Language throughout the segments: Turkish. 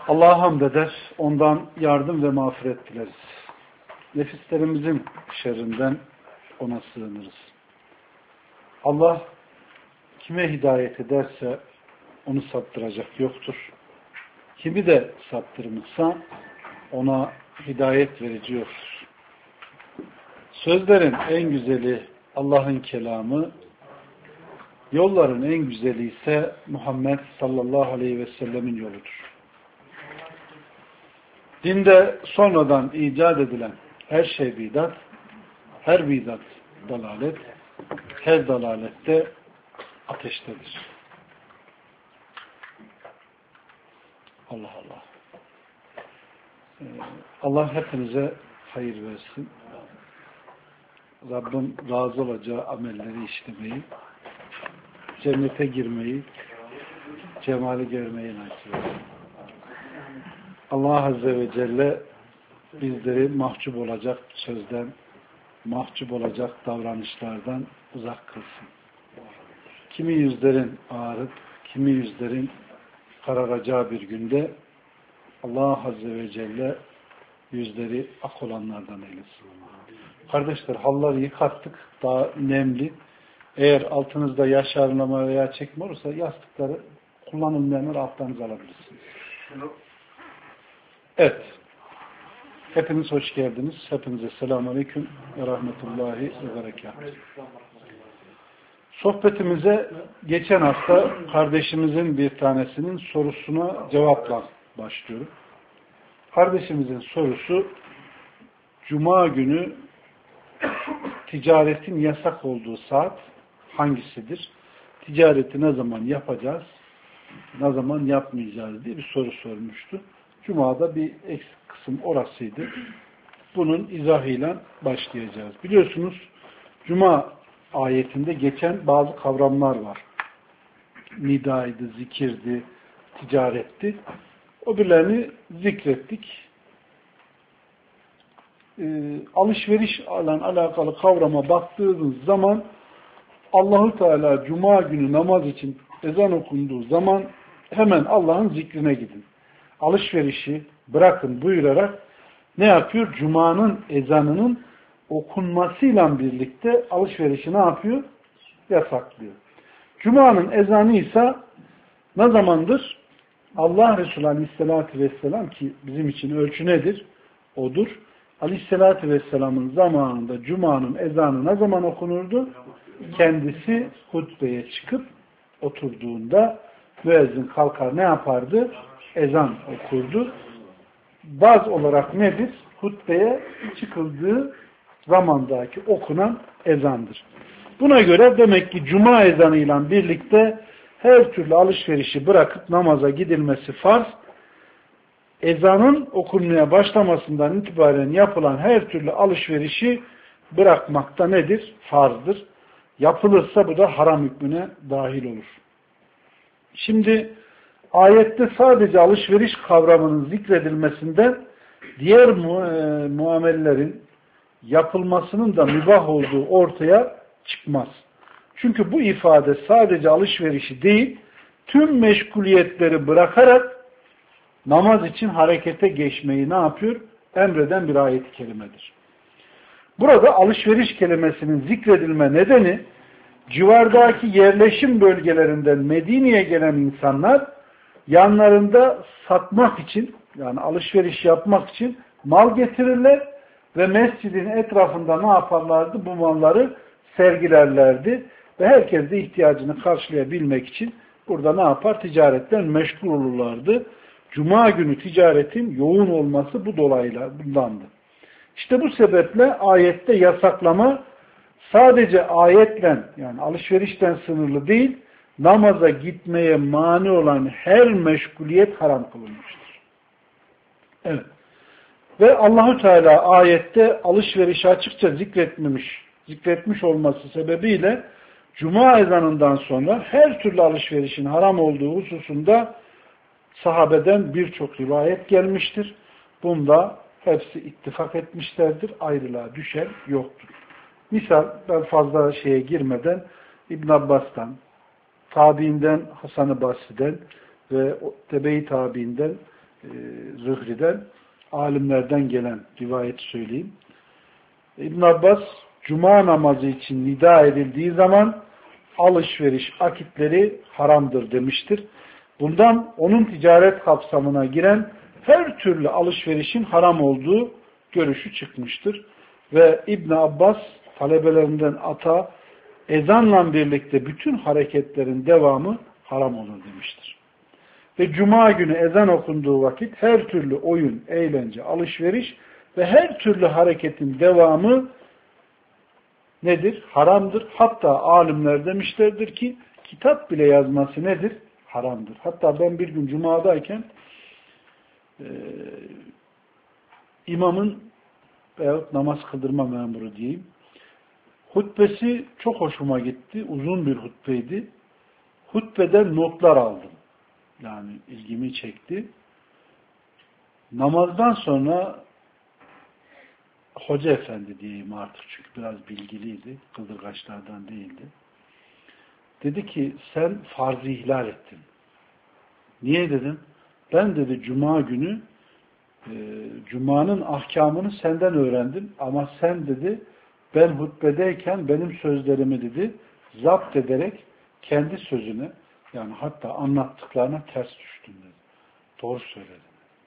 Allah'a hamd eder, ondan yardım ve mağfiret dileriz. Nefislerimizin şerrinden ona sığınırız. Allah kime hidayet ederse onu saptıracak yoktur. Kimi de saptırmışsa ona hidayet verici yoktur. Sözlerin en güzeli Allah'ın kelamı, yolların en güzeli ise Muhammed sallallahu aleyhi ve sellemin yoludur. Dinde sonradan icat edilen her şey bidat, her bidat dalalet, her dalalette ateştedir. Allah Allah. Allah hepinize hayır versin. Rabbim razı olacağı amelleri işlemeyi, cennete girmeyi, cemali görmeyi nasip etsin. Allah Azze ve Celle bizleri mahcup olacak sözden, mahcup olacak davranışlardan uzak kılsın. Kimi yüzlerin ağarıp, kimi yüzlerin kararacağı bir günde Allah Azze ve Celle yüzleri ak olanlardan eylesin. Kardeşler, halları yıkattık, daha nemli. Eğer altınızda yaşarlama veya çekme olursa yastıkları kullanılmayanları altlarınıza alabilirsiniz. Evet. Hepiniz hoş geldiniz. Hepinize selamun aleyküm ve rahmetullahi ve berekatuhu. Sohbetimize geçen hafta kardeşimizin bir tanesinin sorusuna cevapla başlıyorum. Kardeşimizin sorusu, Cuma günü ticaretin yasak olduğu saat hangisidir? Ticareti ne zaman yapacağız? Ne zaman yapmayacağız diye bir soru sormuştu. Cuma'da bir eksik kısım orasıydı. Bunun izahıyla başlayacağız. Biliyorsunuz Cuma ayetinde geçen bazı kavramlar var. Nidaydı, zikirdi, ticaretti. O birlerini zikrettik. Alışveriş ile alakalı kavrama baktığınız zaman Allahu Teala Cuma günü namaz için ezan okunduğu zaman hemen Allah'ın zikrine gidin. Alışverişi bırakın buyurarak ne yapıyor? Cuma'nın ezanının okunmasıyla birlikte alışverişi ne yapıyor? Yasaklıyor. Cuma'nın ezanı ise ne zamandır? Allah Resulü Aleyhisselatü Vesselam, ki bizim için ölçü nedir? Odur. Aleyhisselatü Vesselam'ın zamanında Cuma'nın ezanı ne zaman okunurdu? Kendisi hutbeye çıkıp oturduğunda müezzin kalkar ne yapardı? Ezan okurdu. Baz olarak nedir? Hutbeye çıkıldığı zamandaki okunan ezandır. Buna göre demek ki Cuma ezanıyla birlikte her türlü alışverişi bırakıp namaza gidilmesi farz. Ezanın okunmaya başlamasından itibaren yapılan her türlü alışverişi bırakmakta nedir? Farzdır. Yapılırsa bu da haram hükmüne dahil olur. Şimdi ayette sadece alışveriş kavramının zikredilmesinden diğer muamellerin yapılmasının da mübah olduğu ortaya çıkmaz. Çünkü bu ifade sadece alışverişi değil, tüm meşguliyetleri bırakarak namaz için harekete geçmeyi ne yapıyor? Emreden bir ayet-i kerimedir. Burada alışveriş kelimesinin zikredilme nedeni, civardaki yerleşim bölgelerinden Medine'ye gelen insanlar yanlarında satmak için, yani alışveriş yapmak için mal getirirler ve mescidin etrafında ne yaparlardı? Bu malları sergilerlerdi ve herkes de ihtiyacını karşılayabilmek için burada ne yapar? Ticaretten meşgul olurlardı. Cuma günü ticaretin yoğun olması bu dolayla bundandı. İşte bu sebeple ayette yasaklama sadece ayetle, yani alışverişten sınırlı değil, namaza gitmeye mani olan her meşguliyet haram kılınmıştır. Evet. Ve Allahu Teala ayette alışverişi açıkça zikretmiş olması sebebiyle Cuma ezanından sonra her türlü alışverişin haram olduğu hususunda sahabeden birçok rivayet gelmiştir. Bunda hepsi ittifak etmişlerdir. Ayrılığa düşen yoktur. Misal, ben fazla şeye girmeden İbn Abbas'tan, tabiinden Hasan-ı Basri'den ve tebe-i tabiinden Zühri'den, alimlerden gelen rivayeti söyleyeyim. İbn Abbas, cuma namazı için nida edildiği zaman alışveriş akitleri haramdır demiştir. Bundan onun ticaret kapsamına giren her türlü alışverişin haram olduğu görüşü çıkmıştır. Ve İbn Abbas talebelerinden Ata, ezanla birlikte bütün hareketlerin devamı haram olur demiştir. Ve cuma günü ezan okunduğu vakit her türlü oyun, eğlence, alışveriş ve her türlü hareketin devamı nedir? Haramdır. Hatta alimler demişlerdir ki kitap bile yazması nedir? Haramdır. Hatta ben bir gün cumadayken imamın veyahut namaz kıldırma memuru diyeyim, hutbesi çok hoşuma gitti. Uzun bir hutbeydi. Hutbeden notlar aldım. Yani ilgimi çekti. Namazdan sonra hoca efendi diyeyim artık, çünkü biraz bilgiliydi. Kıldırgaçlardan değildi. Dedi ki sen farzı ihlal ettin. Niye dedim? Ben dedi cuma günü cumanın ahkamını senden öğrendim ama sen dedi ben hutbedeyken benim sözlerimi dedi zapt ederek kendi sözüne, yani hatta anlattıklarına ters düştün dedi. Doğru söyledin.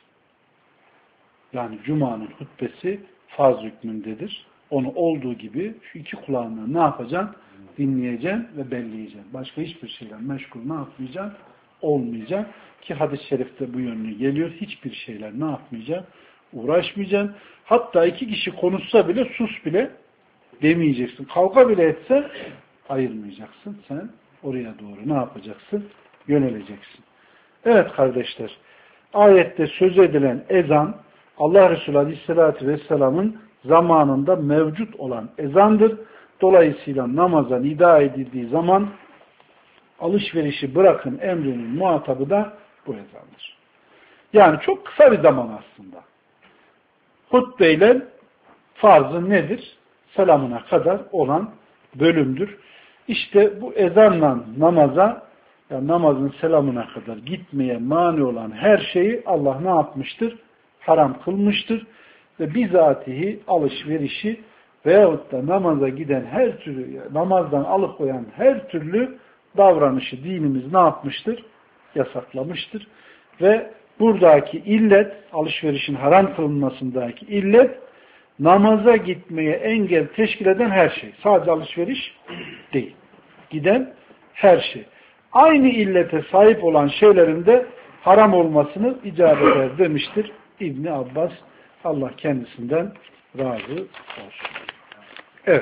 Yani cumanın hutbesi farz hükmündedir. Onu olduğu gibi şu iki kulağınla ne yapacaksın? Dinleyeceksin ve belleyeceksin. Başka hiçbir şeyle meşgul ne yapmayacaksın? Olmayacaksın. Ki hadis-i şerifte bu yönlü geliyor. Hiçbir şeyler ne yapmayacaksın? Uğraşmayacaksın. Hatta iki kişi konuşsa bile sus bile demeyeceksin. Kavga bile etse ayırmayacaksın. Sen oraya doğru ne yapacaksın? Yöneleceksin. Evet kardeşler. Ayette söz edilen ezan Allah Resulü Aleyhisselatü Vesselam'ın zamanında mevcut olan ezandır. Dolayısıyla namaza nida edildiği zaman alışverişi bırakın emrinin muhatabı da bu ezandır. Yani çok kısa bir zaman aslında. Hutbeyle farzı nedir? Selamına kadar olan bölümdür. İşte bu ezanla namaza, yani namazın selamına kadar gitmeye mani olan her şeyi Allah ne yapmıştır? Haram kılmıştır. Ve bizatihi alışverişi veyahut da namaza giden her türlü, namazdan alıkoyan her türlü davranışı dinimiz ne yapmıştır? Yasaklamıştır. Ve buradaki illet, alışverişin haram kılınmasındaki illet, namaza gitmeye engel teşkil eden her şey. Sadece alışveriş değil. Giden her şey. Aynı illete sahip olan şeylerin de haram olmasını icap eder demiştir İbni Abbas. Allah kendisinden razı olsun. Evet.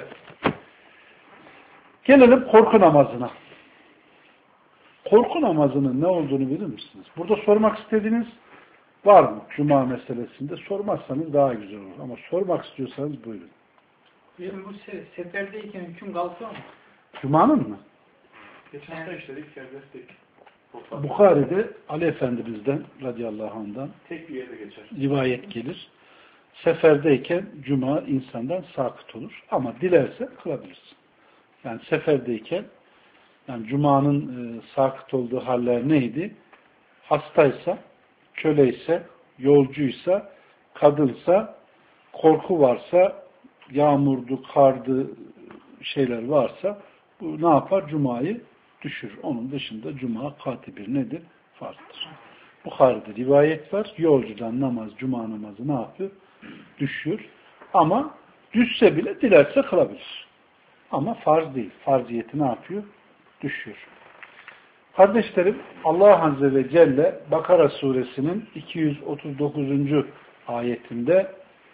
Gelelim korku namazına. Korku namazının ne olduğunu bilir misiniz? Burada sormak istediğiniz var mı? Cuma meselesinde sormazsanız daha güzel olur. Ama sormak istiyorsanız buyurun. Bizim bu seferdeyken hüküm kalkıyor mu? Cuma'nın mı? Geçen hafta işledik, serbestlik. Bukhari'de Ali Efendimiz'den radıyallahu anh'dan Tek bir yerde geçer. Rivayet gelir. Seferdeyken Cuma insandan sakıt olur. Ama dilerse kılabilirsin. Yani seferdeyken, yani Cuma'nın sakıt olduğu haller neydi? Hastaysa, köleyse, yolcuysa, kadınsa, korku varsa, yağmurdu, kardı şeyler varsa bu ne yapar? Cuma'yı düşürür. Onun dışında Cuma katibir nedir? Farzdır. Bukhari'de rivayet var. Yolcudan namaz, Cuma namazı ne yapıyor? Düşüyor. Ama düşse bile dilerse kılabilir. Ama farz değil. Farziyeti ne yapıyor? Düşüyor. Kardeşlerim, Allah Azze ve Celle Bakara suresinin 239. ayetinde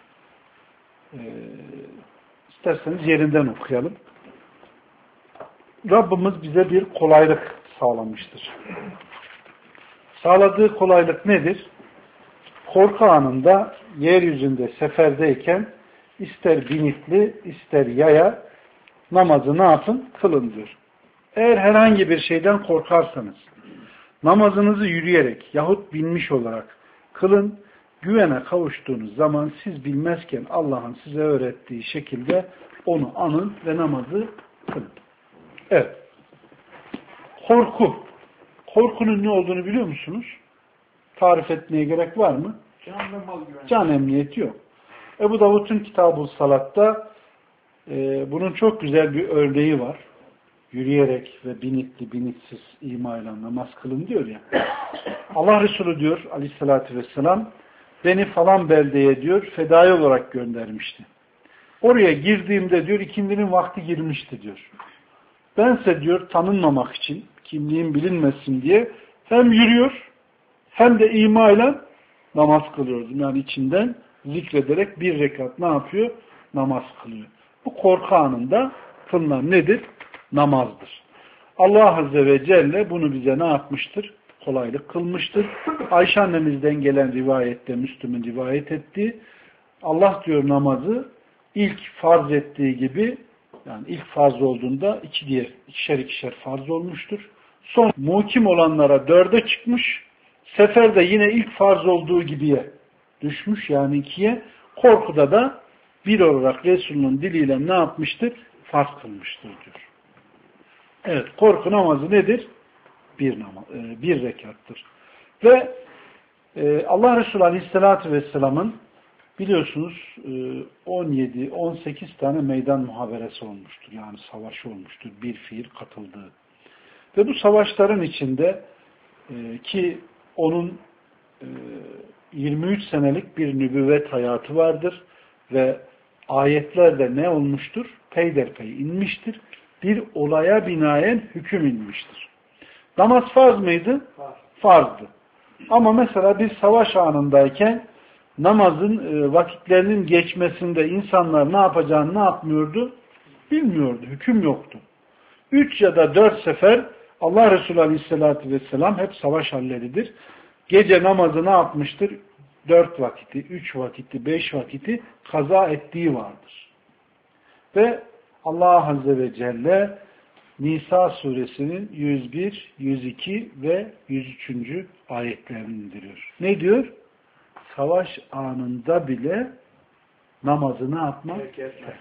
isterseniz yerinden okuyalım. Rabbimiz bize bir kolaylık sağlamıştır. Sağladığı kolaylık nedir? Korku anında yeryüzünde seferdeyken ister binitli ister yaya namazı ne yapın? Kılın diyor. Eğer herhangi bir şeyden korkarsanız namazınızı yürüyerek yahut binmiş olarak kılın. Güvene kavuştuğunuz zaman siz bilmezken Allah'ın size öğrettiği şekilde onu anın ve namazı kılın. Evet. Korku. Korkunun ne olduğunu biliyor musunuz? Tarif etmeye gerek var mı? Can ve mal güvenliği. Can emniyeti yok. Ebu Davud'un Kitab-ı Salat'ta bunun çok güzel bir örneği var. Yürüyerek ve binitli, binitsiz imayla namaz kılın diyor ya. Allah Resulü diyor aleyhissalatü vesselam beni falan beldeye diyor fedai olarak göndermişti. Oraya girdiğimde diyor ikindinin vakti girmişti diyor. Bense diyor tanınmamak için kimliğim bilinmesin diye hem yürüyor hem de imayla namaz kılıyordum. Yani içinden zikrederek bir rekat ne yapıyor? Namaz kılıyor. Bu korku anında kılınan nedir? Namazdır. Allah Azze ve Celle bunu bize ne yapmıştır? Kolaylık kılmıştır. Ayşe annemizden gelen rivayette, Müslüm'ün rivayet ettiği, Allah diyor namazı ilk farz ettiği gibi, yani ilk farz olduğunda ikişer farz olmuştur. Son muhkim olanlara 4'e çıkmış, seferde yine ilk farz olduğu gibiye düşmüş, yani 2'ye, korkuda da bir olarak Resul'ün diliyle ne yapmıştır? Farz kılmıştır diyor. Evet, korku namazı nedir? Bir rekattır. Ve Allah Resulü Aleyhisselatü Vesselam'ın biliyorsunuz 17-18 tane meydan muhaberesi olmuştur. Yani savaşı olmuştur. Bir fiil katıldığı. Ve bu savaşların içinde ki onun 23 senelik bir nübüvvet hayatı vardır ve ayetlerde ne olmuştur? Peyderpey inmiştir. Bir olaya binaen hüküm inmiştir. Namaz farz mıydı? Farzdı. Ama mesela bir savaş anındayken namazın vakitlerinin geçmesinde insanlar ne yapacağını ne yapmıyordu? Bilmiyordu. Hüküm yoktu. 3 ya da 4 sefer Allah Resulü Aleyhisselatü Vesselam hep savaş halleridir. Gece namazı ne yapmıştır? 4 vakiti, 3 vakiti, 5 vakiti kaza ettiği vardır. Ve Allah Azze ve Celle Nisa suresinin 101, 102 ve 103. ayetlerini indiriyor. Ne diyor? Savaş anında bile namazı ne yapmak? Terk etme.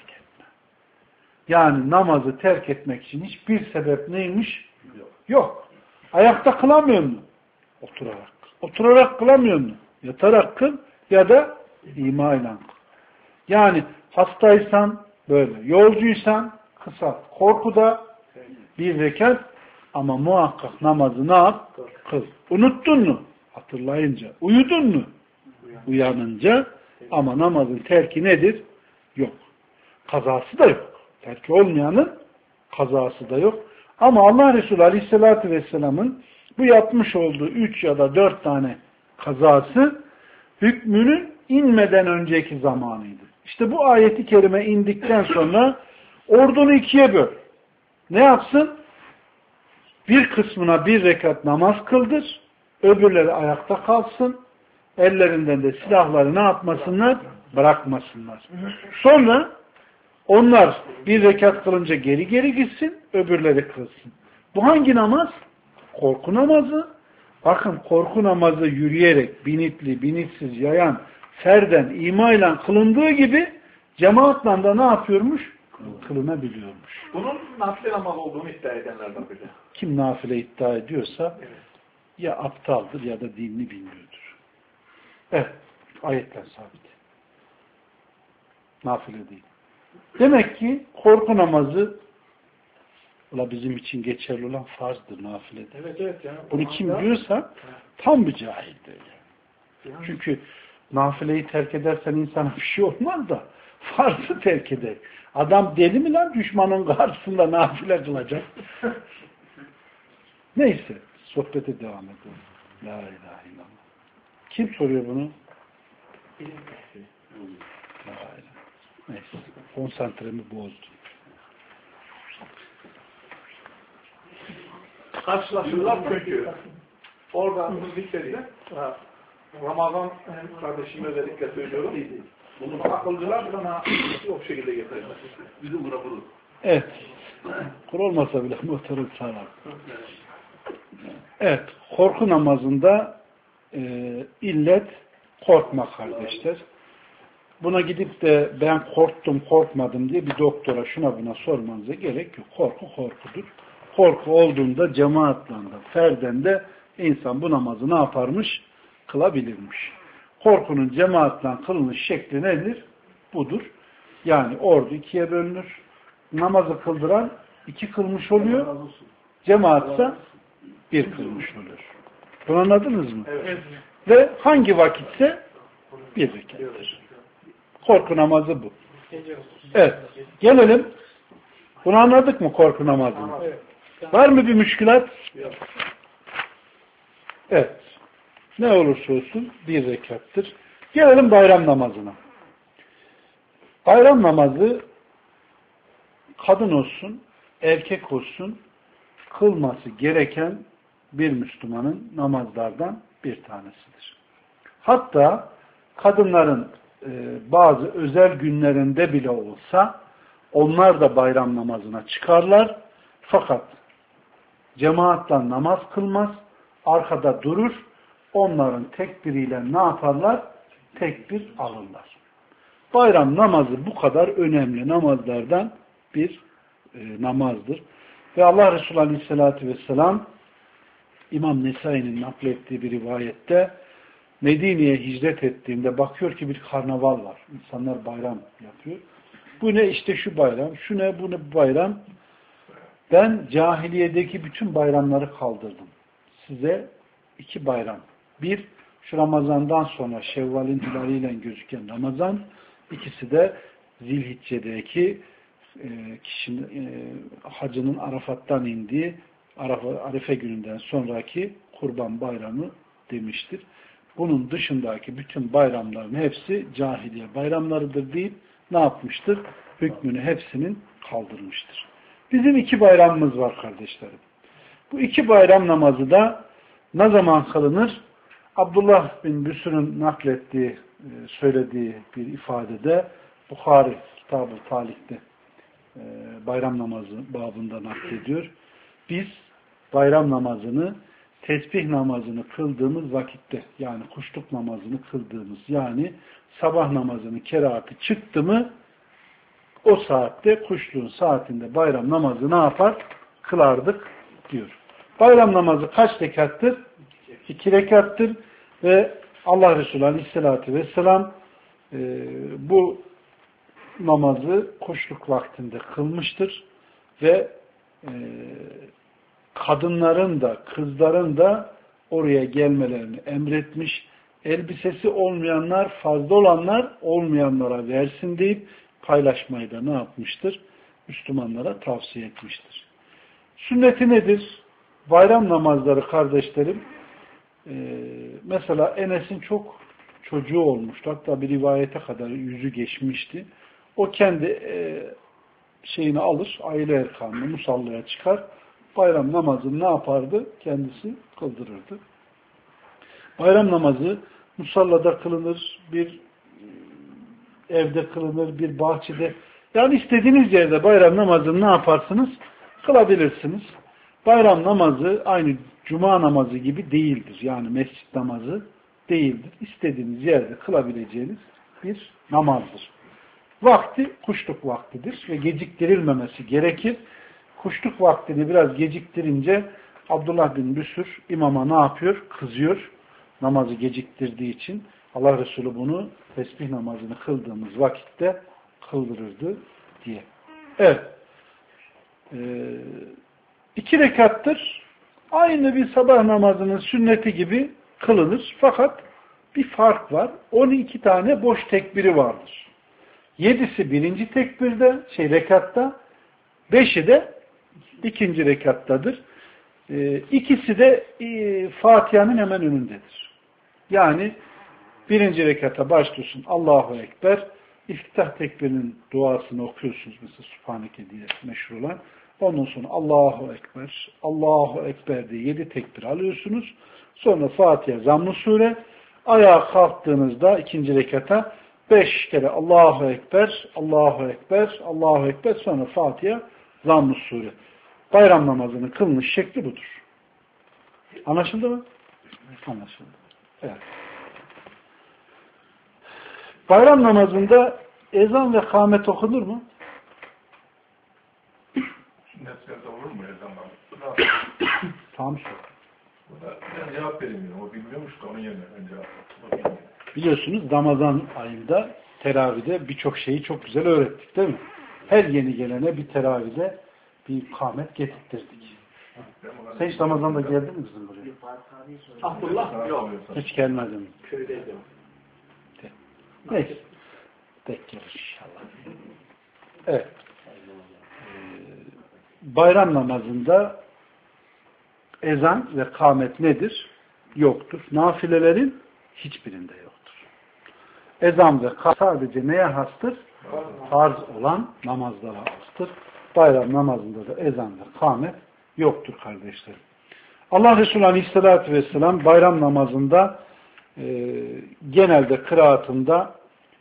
Yani namazı terk etmek için hiçbir sebep neymiş? Yok. Ayakta kılamıyor mu? Oturarak. Oturarak kılamıyor mu? Yatarak kıl ya da imayla kıl. Yani hastaysan böyle, yolcuysan kısa, korkuda bir rekat ama muhakkak namazı ne yap? Kıl. Unuttun mu? Hatırlayınca. Uyudun mu? Uyanınca. Ama namazın terki nedir? Yok. Kazası da yok. Terki olmayanın kazası da yok. Ama Allah Resulü Aleyhisselatü Vesselam'ın bu yapmış olduğu 3 ya da 4 tane kazası hükmünün inmeden önceki zamanıydı. İşte bu ayeti kerime indikten sonra ordunu 2'ye böl. Ne yapsın? Bir kısmına bir rekat namaz kıldır. Öbürleri ayakta kalsın. Ellerinden de silahları ne yapmasınlar? Bırakmasınlar. Sonra onlar bir rekat kılınca geri gitsin. Öbürleri kılsın. Bu hangi namaz? Korku namazı. Bakın korku namazı yürüyerek, binitli, binitsiz, yayan, ferden, imayla kılındığı gibi cemaatle de ne yapıyormuş? Kılınabiliyormuş. Bunun nafile namaz olduğunu iddia edenlerden biri. Kim nafile iddia ediyorsa ya aptaldır ya da dinini bilmiyordur. Evet. Ayetler sabit. Nafile değil. Demek ki korku namazı bizim için geçerli olan farzdır, nafiledir. Evet. Yani bunu kim diyorsa tam bir cahildir. Yani. Çünkü nafileyi terk edersen insana bir şey olmaz da farzı terk eder. Adam deli mi lan düşmanın karşısında nafile kılacak? Neyse. Sohbete devam edelim. La ilahe illallah. Kim soruyor bunu? La ilahe. Neyse. Konsantremi bozdum. Karşılaşırlar çünkü orada zikredilen Ramazan kardeşime özellikle söylüyorum. Bunu akılcılar sana o şekilde getirirler. Bizim bura bulur. Evet. Kur olmasa bile motoru sağlar. Evet. Korku namazında illet korkma kardeşler. Buna gidip de ben korktum korkmadım diye bir doktora şuna buna sormanıza gerek yok. Korku korkudur. Korku olduğunda cemaatle de ferden de insan bu namazı ne yaparmış? kılabilirmiş. Korkunun cemaatle kılınış şekli nedir? Budur. Yani ordu ikiye bölünür. Namazı kıldıran 2 kılmış oluyor. Cemaatsa 1 kılmış oluyor. Bunu anladınız mı? Evet. Ve hangi vakitse 1 rekattir. Korku namazı bu. Evet. Gelelim. Bunu anladık mı korku namazını? Var mı bir müşkülat? Evet. Ne olursa olsun 1 rekattır. Gelelim bayram namazına. Bayram namazı kadın olsun, erkek olsun kılması gereken bir Müslümanın namazlardan bir tanesidir. Hatta kadınların bazı özel günlerinde bile olsa onlar da bayram namazına çıkarlar. Fakat cemaatle namaz kılmaz, arkada durur. Onların tekbiriyle ne yaparlar? Tekbir alırlar. Bayram namazı bu kadar önemli namazlardan bir namazdır. Ve Allah Resulü Aleyhisselatü Vesselam İmam Nesai'nin naklettiği bir rivayette Medine'ye hicret ettiğinde bakıyor ki bir karnaval var. İnsanlar bayram yapıyor. Bu ne? İşte şu bayram. Şu ne? Bu ne bayram? Ben cahiliyedeki bütün bayramları kaldırdım. Size 2 bayram. Bir, şu Ramazan'dan sonra Şevval'in hilaliyle gözüken Ramazan. İkisi de Zilhicce'deki kişinin hacının Arafat'tan indiği Arife gününden sonraki Kurban Bayramı demiştir. Bunun dışındaki bütün bayramların hepsi cahiliye bayramlarıdır deyip ne yapmıştır? Hükmünü hepsinin kaldırmıştır. Bizim 2 bayramımız var kardeşlerim. Bu 2 bayram namazı da ne zaman kılınır? Abdullah bin Büsür'ün naklettiği, söylediği bir ifadede Bukhari Kitab-ı Talik'te bayram namazı babında naklediyor. Biz bayram namazını tesbih namazını kıldığımız vakitte, yani kuşluk namazını kıldığımız, yani sabah namazının kerahatı çıktı mı o saatte, kuşluğun saatinde bayram namazı ne yapar? Kılardık diyor. Bayram namazı kaç rekattır? 2 rekattır ve Allah Resulü Aleyhisselatü Vesselam bu namazı kuşluk vaktinde kılmıştır ve kadınların da kızların da oraya gelmelerini emretmiş. Elbisesi olmayanlar, fazla olanlar olmayanlara versin deyip paylaşmayı da ne yapmıştır? Müslümanlara tavsiye etmiştir. Sünneti nedir? Bayram namazları kardeşlerim, mesela Enes'in çok çocuğu olmuştu. Hatta bir rivayete kadar yüzü geçmişti. O kendi şeyini alır, aile erkanını musallaya çıkar. Bayram namazını ne yapardı? Kendisi kıldırırdı. Bayram namazı musallada kılınır, bir evde kılınır, bir bahçede. Yani istediğiniz yerde bayram namazını ne yaparsınız? Kılabilirsiniz. Bayram namazı aynı cuma namazı gibi değildir. Yani mescit namazı değildir. İstediğiniz yerde kılabileceğiniz bir namazdır. Vakti kuşluk vaktidir ve geciktirilmemesi gerekir. Kuşluk vaktini biraz geciktirince Abdullah bin Büsür imama ne yapıyor? Kızıyor. Namazı geciktirdiği için Allah Resulü bunu tesbih namazını kıldığımız vakitte kıldırırdı diye. Evet. 2 rekattır. Aynı bir sabah namazının sünneti gibi kılınır. Fakat bir fark var. 12 tane boş tekbiri vardır. 7'si birinci tekbirde, rekatta, 5'i de ikinci rekattadır. İkisi de Fatiha'nın hemen önündedir. Yani birinci rekata başlıyorsun. Allahu Ekber. İftitah tekbirinin duasını okuyorsunuz. Mesela Subhaneke diye meşhur olan. Ondan sonra Allahu Ekber, Allahu Ekber diye 7 tekbir alıyorsunuz. Sonra Fatiha, Zamm-ı Sure. Ayağa kalktığınızda ikinci rekata 5 kere Allahu Ekber, Allahu Ekber, Allahu Ekber, sonra Fatiha, Zamm-ı Sure. Bayram namazının kılınış şekli budur. Anlaşıldı mı? Anlaşıldı. Evet. Bayram namazında ezan ve kâmet okunur mu? Sünnet olur mu ezan namazı? Tam şu. Bu da cevap veremiyorum. O bilmiyormuş da onun yerine ben cevap verdim. Biliyorsunuz Ramazan ayında teravide birçok şeyi çok güzel öğrettik değil mi? Her yeni gelene bir teravide bir kâmet getirttirdik. Sen hiç Ramazan'da geldin mi bizim buraya? Abdullah yok. Hiç gelmedim. Köydeydim. Neyse. Tek gelir inşallah. Evet. Bayram namazında ezan ve kâmet nedir? Yoktur. Nafilelerin hiçbirinde yoktur. Ezan ve kâmet sadece neye hastır? Farz olan namazlara hastır. Bayram namazında da ezan ve kâmet yoktur kardeşlerim. Allah Resulü Aleyhisselatü Vesselam bayram namazında genelde kıraatında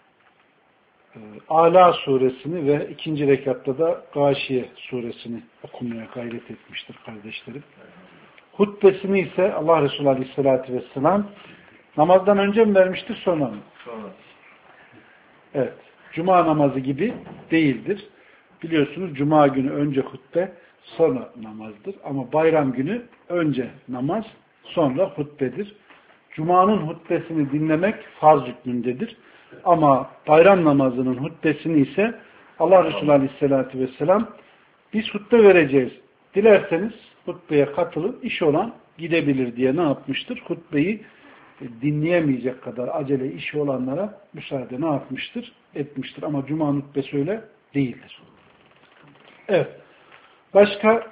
Ala suresini ve ikinci rekatta da Gâşiye suresini okumaya gayret etmiştir kardeşlerim. Hutbesini ise Allah Resulü Aleyhisselatü Vesselam namazdan önce mi vermiştir, sonra mı? Sonra. Evet. Cuma namazı gibi değildir. Biliyorsunuz Cuma günü önce hutbe, sonra namazdır. Ama bayram günü önce namaz, sonra hutbedir. Cuma'nın hutbesini dinlemek farz hükmündedir. Ama bayram namazının hutbesini ise Allah Resulü Aleyhisselatü Vesselam biz hutbe vereceğiz. Dilerseniz hutbeye katılın, iş olan gidebilir diye ne yapmıştır? Hutbeyi dinleyemeyecek kadar acele işi olanlara müsaade ne yapmıştır? Etmiştir. Ama Cuma hutbesi öyle değildir. Evet. Başka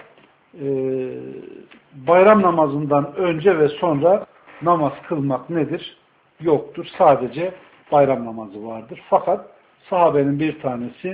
bayram namazından önce ve sonra namaz kılmak nedir? Yoktur. Sadece bayram namazı vardır. Fakat sahabenin bir tanesi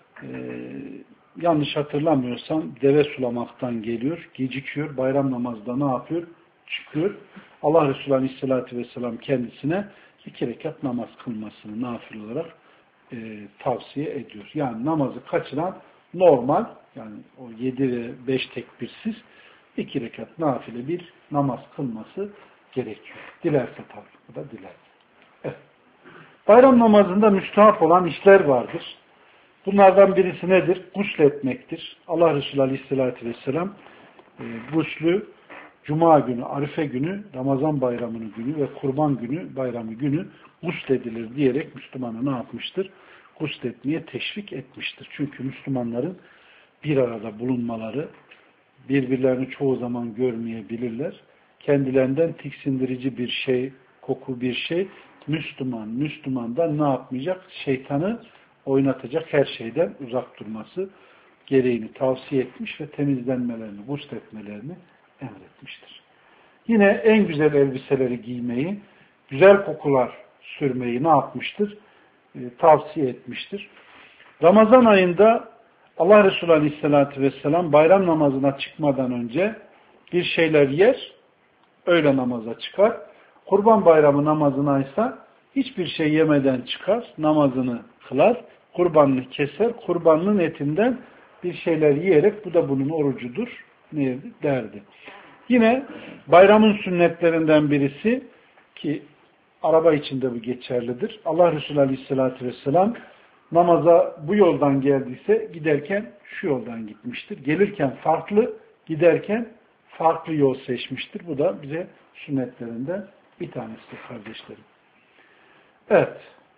yanlış hatırlamıyorsam deve sulamaktan geliyor, gecikiyor. Bayram namazda ne yapıyor? Çıkıyor. Allah Resulü Aleyhisselatü Vesselam kendisine 2 rekat namaz kılmasını nafile olarak tavsiye ediyor. Yani namazı kaçıran normal, yani o 7 ve 5 tekbirsiz 2 rekat nafile bir namaz kılması gerekiyor. Dilerse tabii. Bu da dilerse. Evet. Bayram namazında müstahap olan işler vardır. Bunlardan birisi nedir? Gusletmektir. Allah Resulü Aleyhisselatü Vesselam guslü Cuma günü, Arife günü, Ramazan bayramının günü ve Kurban günü, bayramı günü gusledilir diyerek Müslümanı ne yapmıştır? Gusletmeye teşvik etmiştir. Çünkü Müslümanların bir arada bulunmaları, birbirlerini çoğu zaman görmeyebilirler. Kendilerinden tiksindirici bir şey, koku bir şey, Müslümandan ne yapmayacak? Şeytanı oynatacak her şeyden uzak durması gereğini tavsiye etmiş ve temizlenmelerini, gusletmelerini emretmiştir. Yine en güzel elbiseleri giymeyi, güzel kokular sürmeyi ne yapmıştır? Tavsiye etmiştir. Ramazan ayında Allah Resulü Aleyhisselatü Vesselam bayram namazına çıkmadan önce bir şeyler yer, öğle namaza çıkar. Kurban bayramı namazına ise hiçbir şey yemeden çıkar, namazını kılar, kurbanını keser, kurbanının etinden bir şeyler yiyerek bu da bunun orucudur derdi. Yine bayramın sünnetlerinden birisi ki araba içinde bu geçerlidir. Allah Resulü Aleyhisselatü Vesselam namaza bu yoldan geldiyse giderken şu yoldan gitmiştir. Gelirken farklı, giderken farklı yol seçmiştir. Bu da bize sünnetlerinden bir tanesidir kardeşlerim. Evet.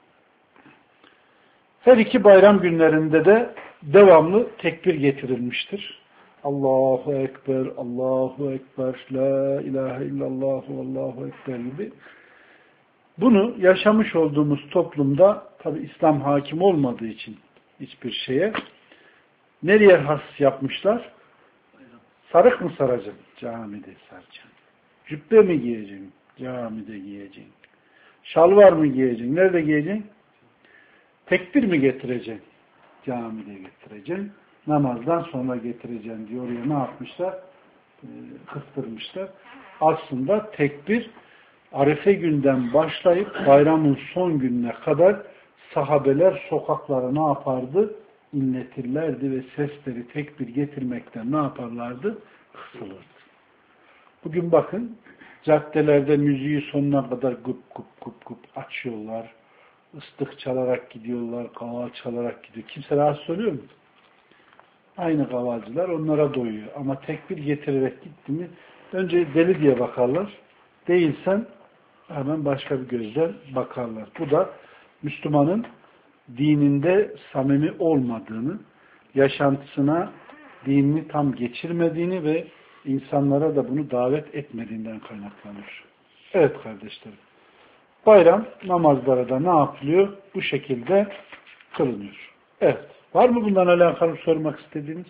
Her iki bayram günlerinde de devamlı tekbir getirilmiştir. Allahu Ekber, Allahu Ekber, La ilahe illallah, Allahu Ekber gibi. Bunu yaşamış olduğumuz toplumda tabi İslam hakim olmadığı için hiçbir şeye nereye has yapmışlar? Sarık mı saracaksın? Camide saracaksın. Cübbe mi giyeceksin? Camide giyeceksin. Şalvar mı giyeceksin? Nerede giyeceksin? Tekbir mi getireceksin? Camide getireceksin. Namazdan sonra getireceksin diyor. Oraya ne yapmışlar? Kıstırmışlar. Aslında tekbir Arife günden başlayıp bayramın son gününe kadar sahabeler sokaklara ne yapardı? İnletirlerdi ve sesleri tekbir getirmekten ne yaparlardı? Kısılırdı. Bugün bakın caddelerde müziği sonuna kadar gup gup gup gup açıyorlar. Islık çalarak gidiyorlar, kaval çalarak gidiyor. Kimse rahatsız oluyor mu? Aynı kavalcılar onlara doyuyor. Ama tekbir getirerek gitti mi önce deli diye bakarlar. değilsen hemen başka bir gözle bakarlar. Bu da Müslümanın dininde samimi olmadığını, yaşantısına dinini tam geçirmediğini ve insanlara da bunu davet etmediğinden kaynaklanır. Evet kardeşlerim. Bayram namazları da ne yapılıyor? Bu şekilde kılınıyor. Evet. Var mı bundan alakalı sormak istediğiniz?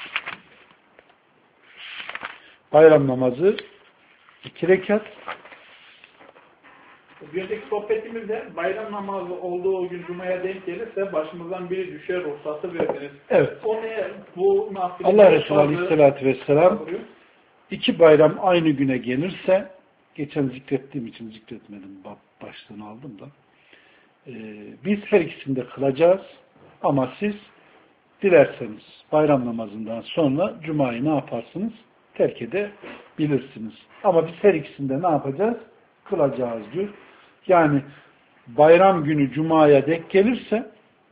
Bayram namazı 2 rekat. Bir önceki sohbetimizde bayram namazı olduğu gün Cuma'ya denk gelirse başımızdan biri düşer ruhsatı verdiniz. Evet. O ne? Bu nafile. Allah Resulü Aleyhisselatü Vesselam 2 bayram aynı güne gelirse, geçen zikrettiğim için zikretmedim, başlığını aldım da, biz her ikisini de kılacağız ama siz dilerseniz bayram namazından sonra Cuma'yı ne yaparsınız? Terk edebilirsiniz. Ama biz her ikisinde ne yapacağız? Kılacağız diyor. Yani bayram günü Cuma'ya denk gelirse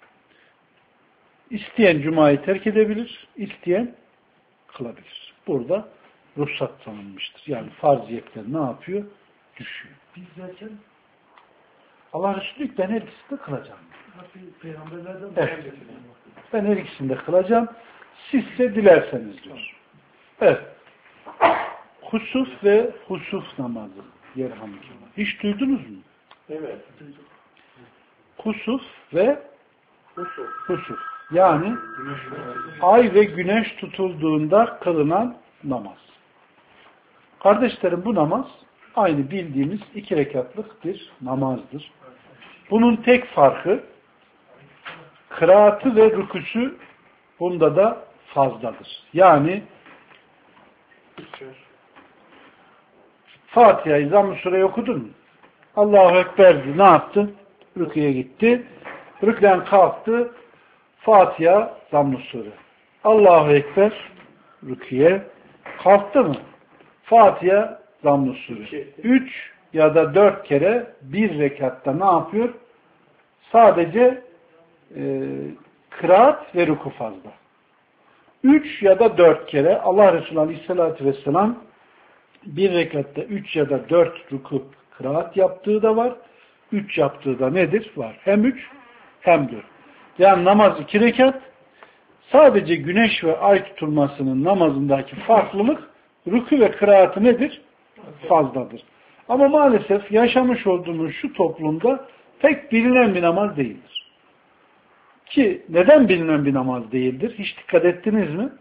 isteyen Cuma'yı terk edebilir, isteyen kılabilir. Burada ruhsat tanınmıştır. Yani farziyetler ne yapıyor? Düşüyor. Biz zaten Allah Resulü ben her ikisini de kılacağım. peygamberlerden Evet. Ben her ikisini de kılacağım. Sizse dilerseniz diyor. Evet. Husuf ve husuf namazı. Yerhamdülillah. Hiç duydunuz mu? Evet. Husuf ve husuf. Yani ay ve güneş tutulduğunda kılınan namaz. Kardeşlerim bu namaz aynı bildiğimiz 2 rekatlık bir namazdır. Bunun tek farkı kıraatı ve rükûsü bunda da fazladır. Yani Fatiha'yı Zamm-ı Sure'yi okudun mu? Allahu Ekber ne yaptı? Rüküye gitti. Rüklen kalktı. Fatiha Zamm-ı Sure. Allahu Ekber rüküye kalktı mı? Fatiha Zamm-ı Sure. 3 ya da 4 kere bir rekatta ne yapıyor? Sadece kıraat ve rükû fazla. 3 ya da 4 kere Allah Resulü Aleyhisselatü Vesselam bir rekatta 3 ya da 4 rükû kıraat yaptığı da var. 3 yaptığı da nedir? Var. Hem 3 hem 4. Yani namaz 2 rekat. Sadece güneş ve ay tutulmasının namazındaki farklılık rükû ve kıraatı nedir? Fazladır. Ama maalesef yaşamış olduğumuz şu toplumda pek bilinen bir namaz değildir. Ki neden bilinen bir namaz değildir? Hiç dikkat ettiniz mi?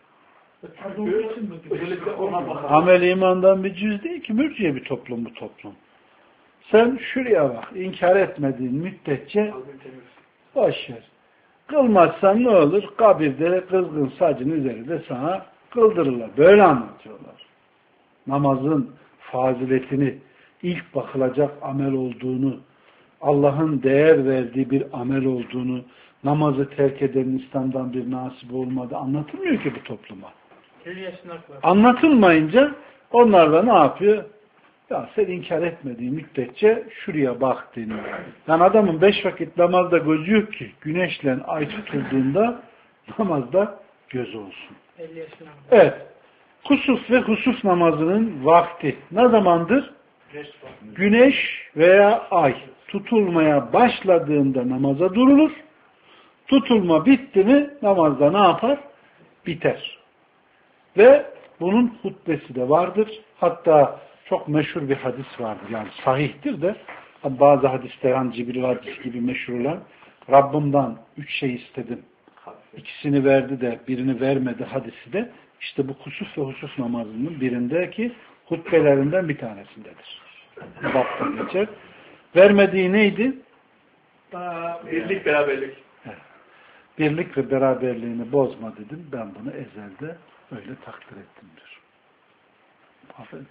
Amel imandan bir cüz değil ki, mürciye bir toplum bu toplum. Sen şuraya bak, inkar etmediğin müddetçe boş ver. Kılmazsan ne olur? Kabirde kızgın sacın üzerinde sana kıldırırlar. Böyle anlatıyorlar. Namazın faziletini, ilk bakılacak amel olduğunu, Allah'ın değer verdiği bir amel olduğunu, namazı terk edenin İslam'dan bir nasibi olmadığı anlatılmıyor ki bu topluma. Anlatılmayınca onlar da ne yapıyor? Ya sen inkar etmediğin müddetçe şuraya bak deniyor. Yani adamın 5 vakit namazda gözü yok ki güneşle ay tutulduğunda namazda göz olsun. Evet. Kusuf ve husuf namazının vakti ne zamandır? Güneş veya ay tutulmaya başladığında namaza durulur. Tutulma bitti mi namazda ne yapar? Biter. Ve bunun hutbesi de vardır. Hatta çok meşhur bir hadis vardır. Yani sahihtir de bazı hadisler hani Cibril hadisi gibi meşhur olan Rabbimden 3 şey istedim. İkisini verdi de birini vermedi hadisi de işte bu kusuf ve husuf namazının birindeki hutbelerinden bir tanesindedir. Bapta geçer. Vermediği neydi? Birlik, beraberlik. Evet. Birlik ve beraberliğini bozma dedim. Ben bunu ezelde öyle takdir ettim diyor. Aferin.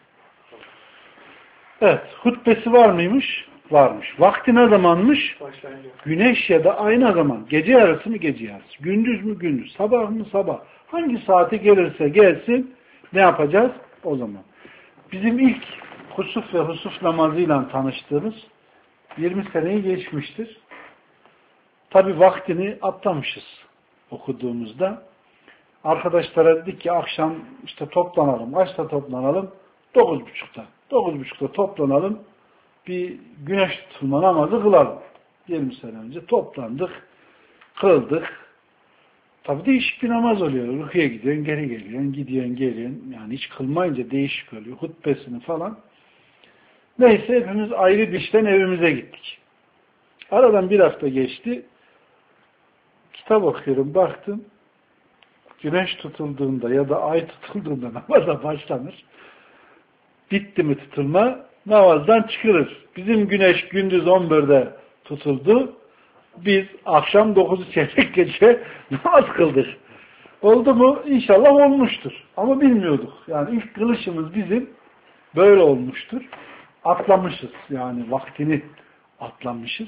Evet. Hutbesi var mıymış? Varmış. Vakti ne zamanmış? Güneş ya da ay ne zaman? Gece yarısı mı? Gece yarısı. Gündüz mü? Gündüz. Sabah mı? Sabah. Hangi saate gelirse gelsin ne yapacağız? O zaman. Bizim ilk husuf ve husuf namazıyla tanıştığımız 20 seneyi geçmiştir. Tabi vaktini atlamışız okuduğumuzda. Arkadaşlara dedik ki akşam işte toplanalım. Kaçta toplanalım? 9.30'da. 9.30'da toplanalım. Bir güneş tutulma namazı kılalım. 20 sene önce toplandık. Kıldık. Tabii değişik bir namaz oluyor. Rüküye gidiyorsun, geri geliyorsun, gidiyorsun, geliyorsun. Yani hiç kılmayınca değişik oluyor. Hutbesini falan. Neyse hepimiz ayrı dişten evimize gittik. Aradan bir hafta geçti. Kitap okuyorum, baktım. Güneş tutulduğunda ya da ay tutulduğunda namaza başlanır. Bitti mi tutulma? Namazdan çıkılır. Bizim güneş gündüz 11'de tutuldu. Biz akşam 9'u çeyrek geçe namaz kıldık. Oldu mu? İnşallah olmuştur. Ama bilmiyorduk. Yani ilk kılışımız bizim böyle olmuştur. Atlamışız. Yani vaktini atlamışız.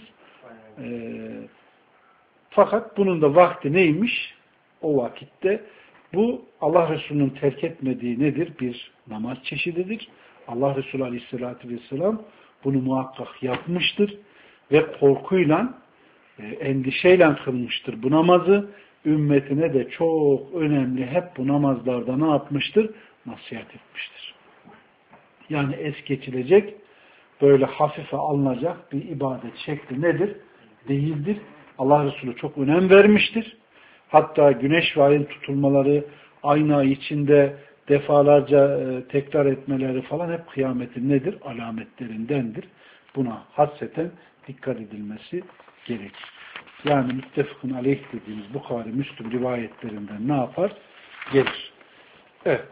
Fakat bunun da vakti neymiş? O vakitte bu Allah Resulü'nün terk etmediği nedir? Bir namaz çeşididir. Allah Resulü Aleyhisselatü Vesselam bunu muhakkak yapmıştır. Ve korkuyla, endişeyle kılmıştır bu namazı. Ümmetine de çok önemli hep bu namazlarda ne yapmıştır? Nasihat etmiştir. Yani es geçilecek, böyle hafife alınacak bir ibadet şekli nedir? Değildir. Allah Resulü çok önem vermiştir. Hatta güneş ve ayın tutulmaları aynı ay içinde defalarca tekrar etmeleri falan hep kıyametin nedir? Alametlerindendir. Buna hasreten dikkat edilmesi gerekir. Yani müttefıkın aleyh dediğimiz Bukhari, Müslüm rivayetlerinden ne yapar? Gelir. Evet.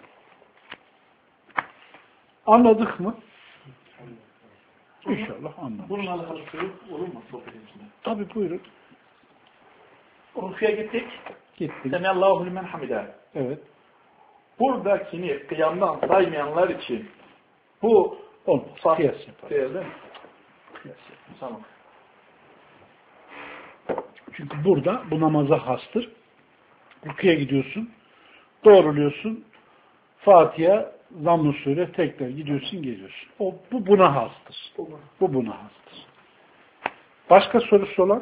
Anladık mı? İnşallah anladık. Bununla alakalı soru olur mu sohbetin içinde? Tabii buyurun. Rüküye gittik. Gittik. Semiyallahu limen hamide. Evet. Buradakini kıyamdan saymayanlar için bu olmaz. Kıyas yapar. Değil mi? Kıyas yapar. Tamam. Çünkü burada bu namaza hastır. Rüküye gidiyorsun. Doğruluyorsun. Fatiha, Zamm-ı Sure tekrar gidiyorsun geliyorsun. Bu buna hastır. Bu buna hastır. Başka sorusu olan?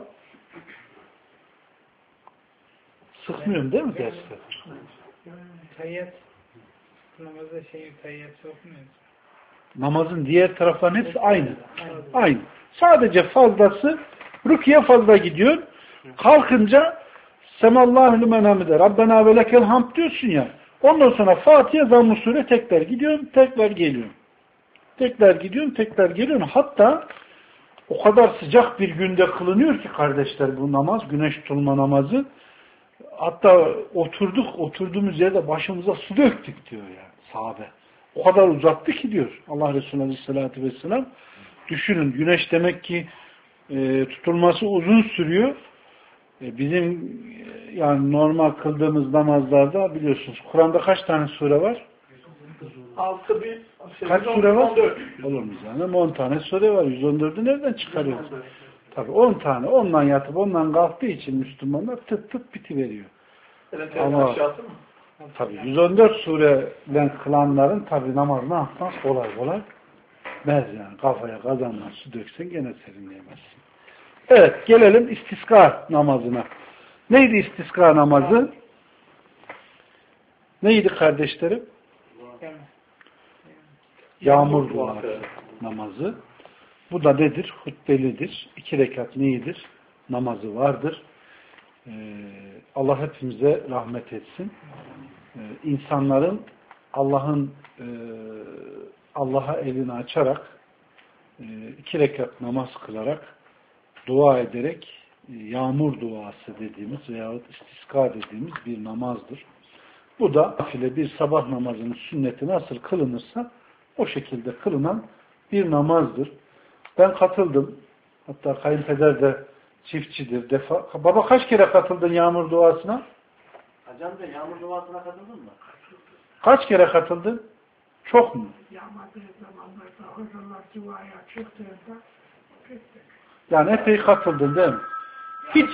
Sıkmıyorum değil mi derste? Tayyat. Namazda tayyat sokmuyoruz. Namazın diğer tarafların hepsi aynı. Aynı. Sadece fazlası rüküye fazla gidiyor. Kalkınca Semallahu limen hamide Rabbena ve lekel hamd diyorsun ya. Ondan sonra Fatiha, Zamm-ı Sure tekrar gidiyorsun, tekrar geliyorsun. Tekrar gidiyorsun, tekrar geliyorsun. Hatta o kadar sıcak bir günde kılınıyor ki kardeşler bu namaz, güneş tutulma namazı. Hatta oturduğumuz yerde başımıza su döktük diyor yani sahabe. O kadar uzattı ki diyor Allah Resulü Aleyhisselatü Vesselam. Düşünün güneş demek ki tutulması uzun sürüyor. Bizim yani normal kıldığımız namazlarda biliyorsunuz Kur'an'da kaç tane sure var? 6 bin kaç sure var? Olur mu canım? 10 tane sure var. 114'ü nereden çıkarıyoruz? Tabii 10 tane. Ondan yatıp ondan kalktığı için Müslümanlar tık tık bitiveriyor. Ama tabii 114 sureyle kılanların tabii namazını yapmaz kolay kolay. Mez yani. Kafaya kazanlar su döksen gene serinleyemezsin. Evet, gelelim istiska namazına. Neydi istiska namazı? Neydi kardeşlerim? Yağmur duası namazı. Bu da nedir? Hutbelidir. 2 rekat neyidir? Namazı vardır. Allah hepimize rahmet etsin. İnsanların Allah'a elini açarak 2 rekat namaz kılarak dua ederek yağmur duası dediğimiz veyahut istiska dediğimiz bir namazdır. Bu da nafile bir sabah namazının sünneti nasıl kılınırsa o şekilde kılınan bir namazdır. Ben katıldım. Hatta kayınpeder de çiftçidir. Baba kaç kere katıldın yağmur duasına? Hocam da yağmur duasına katıldın mı? Kaç kere katıldın? Çok mu? Yağmadığı zamanlarda hocalar duaya çıktığında gittik. Yani epey katıldın değil mi? Hiç.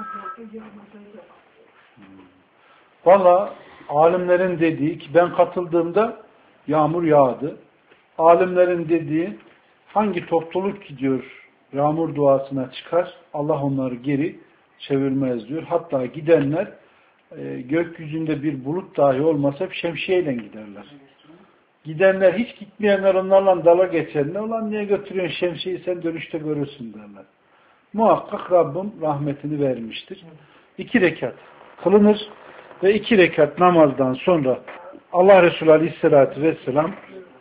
Valla alimlerin dediği ki ben katıldığımda yağmur yağdı. Alimlerin dediği hangi topluluk gidiyor yağmur duasına çıkar Allah onları geri çevirmez diyor. Hatta gidenler gökyüzünde bir bulut dahi olmasa hep şemsiyeyle giderler. Gidenler, hiç gitmeyenler onlarla dala geçenler. Ulan niye götürüyorsun şemsiyeyi, sen dönüşte görürsün derler. Muhakkak Rabbim rahmetini vermiştir. 2 rekat kılınır ve 2 rekat namazdan sonra Allah Resulü Aleyhisselatü Vesselam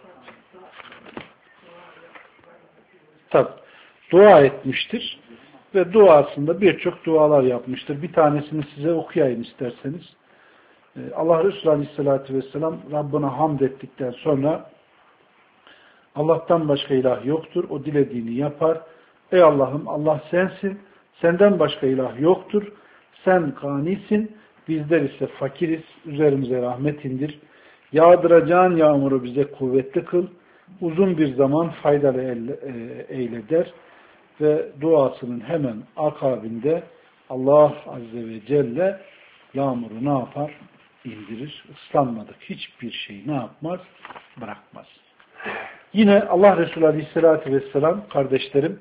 dua etmiştir ve duasında birçok dualar yapmıştır. Bir tanesini size okuyayım isterseniz. Allah Resulü Aleyhisselatü Vesselam Rabbine hamd ettikten sonra Allah'tan başka ilah yoktur. O dilediğini yapar. Ey Allah'ım, Allah sensin. Senden başka ilah yoktur. Sen ganisin. Bizler ise fakiriz. Üzerimize rahmet indir. Yağdıracağın yağmuru bize kuvvetli kıl. Uzun bir zaman faydalı eyle der. Ve duasının hemen akabinde Allah Azze ve Celle yağmuru ne yapar? İndirir. Islanmadık hiçbir şeyi ne yapmaz? Bırakmaz. Yine Allah Resulü Aleyhisselatü Vesselam kardeşlerim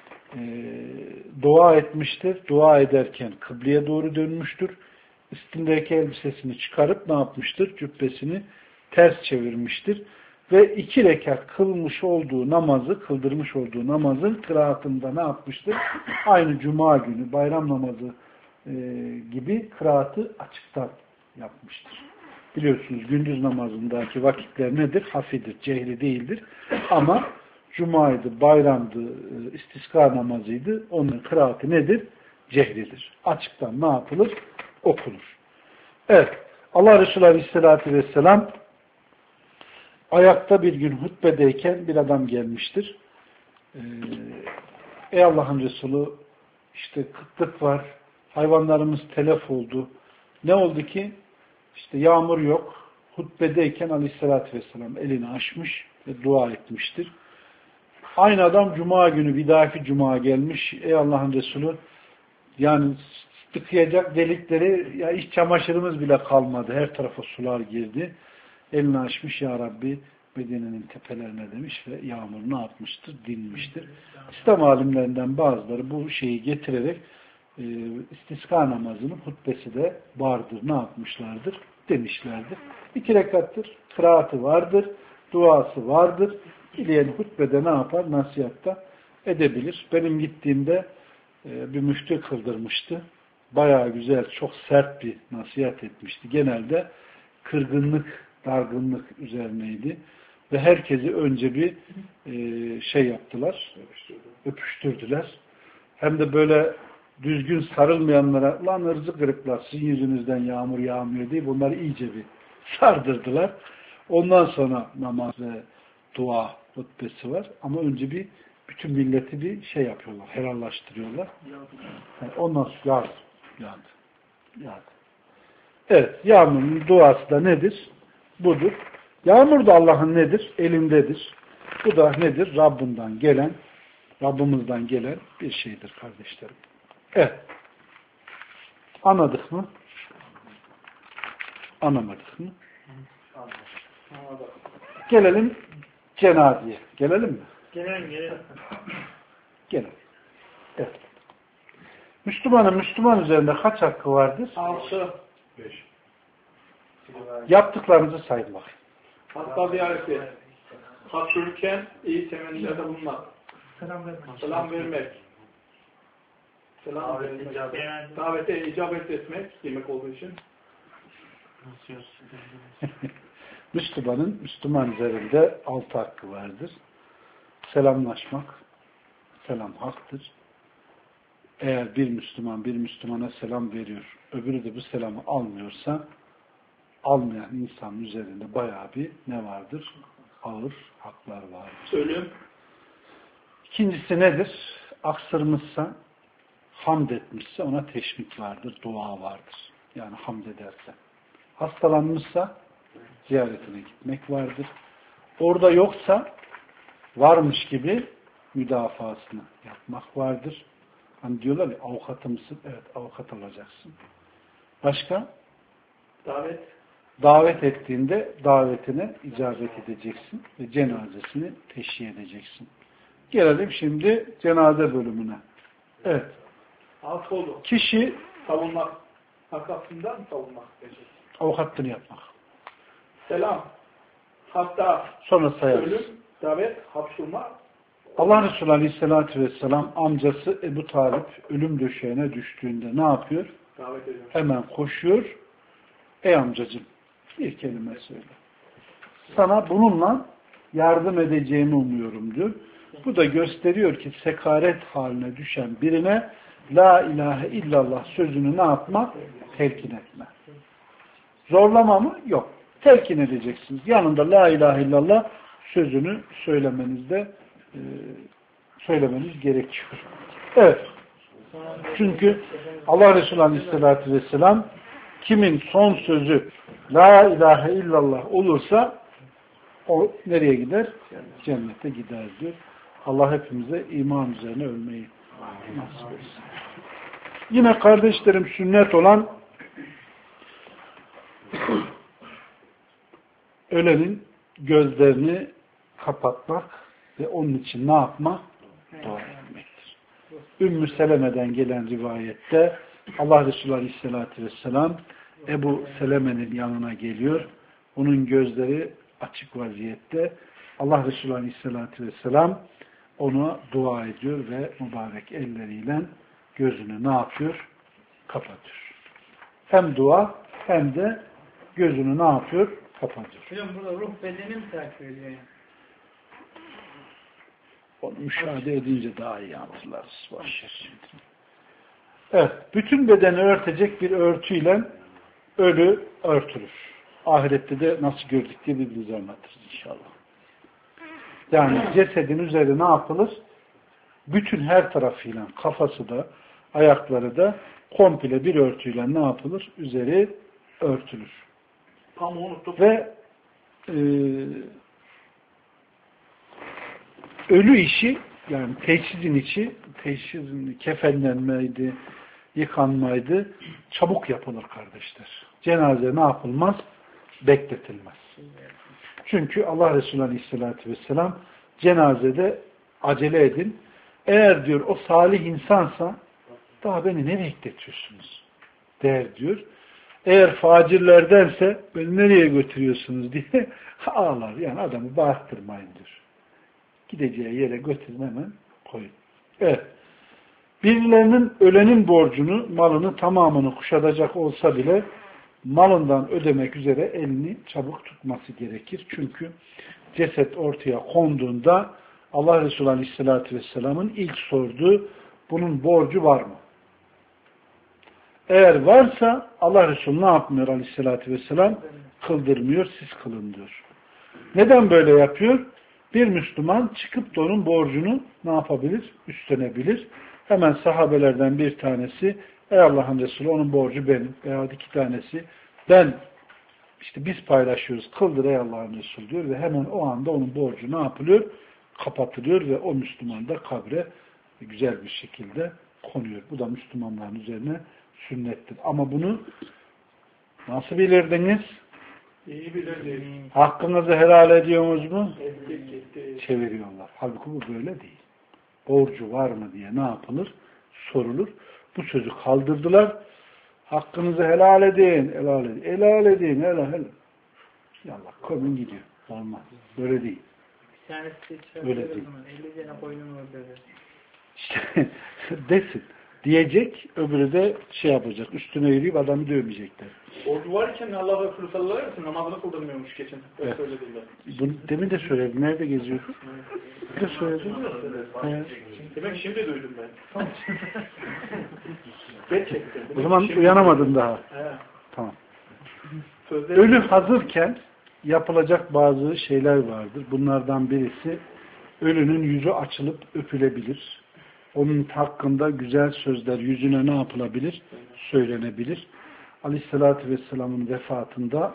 dua etmiştir. Dua ederken kıbleye doğru dönmüştür. Üstündeki elbisesini çıkarıp ne yapmıştır? Cübbesini ters çevirmiştir. Ve 2 rekat kıldırmış olduğu namazın kıraatında ne yapmıştır? Aynı cuma günü bayram namazı gibi kıraatı açıktan yapmıştır. Biliyorsunuz gündüz namazındaki vakitler nedir? Hafidir, cehri değildir. Ama cumaydı, bayramdı, istisqa namazıydı. Onun kıraatı nedir? Cehridir. Açıktan ne yapılır? Okunur. Evet. Allah Resulü Aleyhisselatü Vesselam ayakta bir gün hutbedeyken bir adam gelmiştir. Ey Allah'ın Resulü, işte kıtlık var, hayvanlarımız telef oldu. Ne oldu ki? İşte yağmur yok. Hutbedeyken Aleyhisselatü Vesselam elini açmış ve dua etmiştir. Aynı adam cuma günü, bir dahaki cuma gelmiş. Ey Allah'ın Resulü, yani tıkayacak delikleri, ya iç çamaşırımız bile kalmadı. Her tarafa sular girdi. Elini açmış, ya Rabbi Medine'nin tepelerine demiş ve yağmur ne yapmıştır? Dinmiştir. İslam alimlerinden bazıları bu şeyi getirerek istisqa namazının hutbesi de vardır. Ne yapmışlardır? Demişlerdir. 2 rekattır. Kıraatı vardır. Duası vardır. Dileyen hutbede ne yapar? Nasihatta edebilir. Benim gittiğimde bir müftü kıldırmıştı. Bayağı güzel, çok sert bir nasihat etmişti. Genelde kırgınlık, dargınlık üzerineydi. Ve herkesi önce bir şey yaptılar. Öpüştürdüler. Hem de böyle düzgün sarılmayanlara, lan ırzı kırıklar, sizin yüzünüzden yağmur yağmıyor diye bunları iyice bir sardırdılar. Ondan sonra namaz ve dua hutbesi var. Ama önce bir bütün milleti bir şey yapıyorlar, helallaştırıyorlar. Yani ondan sonra yağdı. Evet, yağmurun duası da nedir? Budur. Yağmur da Allah'ın nedir? Elindedir. Bu da nedir? Rabbimizden gelen bir şeydir kardeşlerim. Evet. Anladık mı? Anlamadık mı? Gelelim cenazeye. Gelelim mi? Gelelim. Gelelim. Evet. Müslümanın Müslüman üzerinde kaç hakkı vardır? 6. 5. Yaptıklarınızı sayın bakayım. Hatta ziyareti. Hapşırırken iyi temennilerde bulunmak. Selam vermek. Davete icabet etmek demek olduğu için. Müslümanın Müslüman üzerinde 6 hakkı vardır. Selamlaşmak. Selam haktır. Eğer bir Müslüman bir Müslümana selam veriyor, öbürü de bu selamı almıyorsa, almayan insanın üzerinde bayağı bir ne vardır? Ağır haklar vardır. Söylüyorum. İkincisi nedir? Aksırmışsa, hamd etmişse ona teşvik vardır, dua vardır. Yani hamd ederse. Hastalanmışsa ziyaretine gitmek vardır. Orada yoksa varmış gibi müdafasını yapmak vardır. Hani diyorlar ya, avukatı mısın? Evet, avukat olacaksın. Başka? Davet ettiğinde davetine icabet edeceksin ve cenazesini teşhiye edeceksin. Gelelim şimdi cenaze bölümüne. Evet. Alt oldu. Kişi Savunmak. Arkasından savunmak. avukatlığını yapmak. Selam. Hatta Sonra sayarız. ölüm, davet, hapşurma. Allah Resulü Aleyhisselatü Vesselam amcası Ebu Talip ölüm döşeğine düştüğünde ne yapıyor? Davet ediyor. Hemen koşuyor. Ey amcacığım bir kelime söyle. Sana bununla yardım edeceğimi umuyorum diyor. Bu da gösteriyor ki sekaret haline düşen birine La ilahe illallah sözünü ne yapma? Telkin etme. Zorlama mı? Yok. Telkin edeceksiniz. Yanında La ilahe illallah sözünü söylemeniz gerekiyor. Evet. Çünkü Allah Resulü Aleyhisselatü Vesselam kimin son sözü La ilahe illallah olursa o nereye gider? Cennete gider diyor. Allah hepimize iman üzerine ölmeyi nasip etsin. Yine kardeşlerim sünnet olan ölenin gözlerini kapatmak ve onun için ne yapmak? Dua etmektir. Ümmü Seleme'den gelen rivayette Allah Resulü Aleyhisselatü Vesselam Ebu Seleme'nin yanına geliyor. Onun gözleri açık vaziyette. Allah Resulü Aleyhisselatü Vesselam ona dua ediyor ve mübarek elleriyle gözünü ne yapıyor? Kapatıyor. Hem dua hem de gözünü ne yapıyor? Kapatıyor. Hocam burada ruh bedeni mi takip ediyor yani? Onu müşahede edince daha iyi hatırlarız. Evet. Bütün bedeni örtecek bir örtüyle ölü örtülür. Ahirette de nasıl gördük diye birbirimize anlatırız inşallah. Yani cesedin üzeri ne yapılır? Bütün her tarafıyla, kafası da, ayakları da komple bir örtüyle ne yapılır? Üzeri örtülür. Tam unuttuk. Ve ölü işi, yani teşhizin kefenlenmeydi, yıkanmaydı, çabuk yapılır kardeşler. Cenaze ne yapılmaz? Bekletilmez. Çünkü Allah Resulü Aleyhisselatü Vesselam cenazede acele edin. Eğer diyor o salih insansa daha beni ne bekletiyorsunuz der diyor. Eğer facirlerdense beni nereye götürüyorsunuz diye ağlar. Yani adamı bağırttırmayın diyor. Gideceği yere götürün hemen koyun. Evet. Birilerinin ölenin borcunu, malını tamamını kuşatacak olsa bile malından ödemek üzere elini çabuk tutması gerekir. Çünkü ceset ortaya konduğunda Allah Resulü Aleyhisselatü Vesselam'ın ilk sorduğu bunun borcu var mı? Eğer varsa Allah Resulü ne yapmıyor Aleyhisselatü Vesselam? Kıldırmıyor, siz kılın diyor. Neden böyle yapıyor? Bir Müslüman çıkıp da onun borcunu ne yapabilir? Üstlenebilir. Hemen sahabelerden bir tanesi ey Allah'ın Resulü onun borcu benim. Veyahut iki tanesi biz paylaşıyoruz. Kıldır ey Allah'ın Resulü diyor ve hemen o anda onun borcu ne yapılıyor? Kapatılıyor ve o Müslüman da kabre güzel bir şekilde konuyor. Bu da Müslümanların üzerine sünnettir. Ama bunu nasıl bilirdiniz? İyi bilirdik. Hakkınızı helal ediyorsunuz mu? Ettik. Çeviriyorlar. Halbuki bu böyle değil. Borcu var mı diye ne yapılır? Sorulur. Bu sözü kaldırdılar. Hakkınızı helal edin. Helal edin. Helal edin. Helal. Yallah koyun gidiyor. Olmaz. Böyle değil. Bir tanesi Öyle değil. 50 tane koyunum var dedi. İşte desin. Diyecek, öbürü de yapacak. Üstüne yürüyüp adamı dövmeyecekler. Borcu varken Allah Resulü sallallahu aleyhi ve sellem namazını kıldırmıyormuş geçen. Evet. Söylediler. Bunu demin de söyledi. Nerede geziyordu? Ne söyledi? Demek şimdi duydum ben. Gerçekten. O zaman uyanamadın daha. He. Tamam. Sözleri... Ölü hazırken yapılacak bazı şeyler vardır. Bunlardan birisi ölünün yüzü açılıp öpülebilir. Onun hakkında güzel sözler yüzüne ne yapılabilir? Söylenebilir. Aleyhissalatü Vesselam'ın vefatında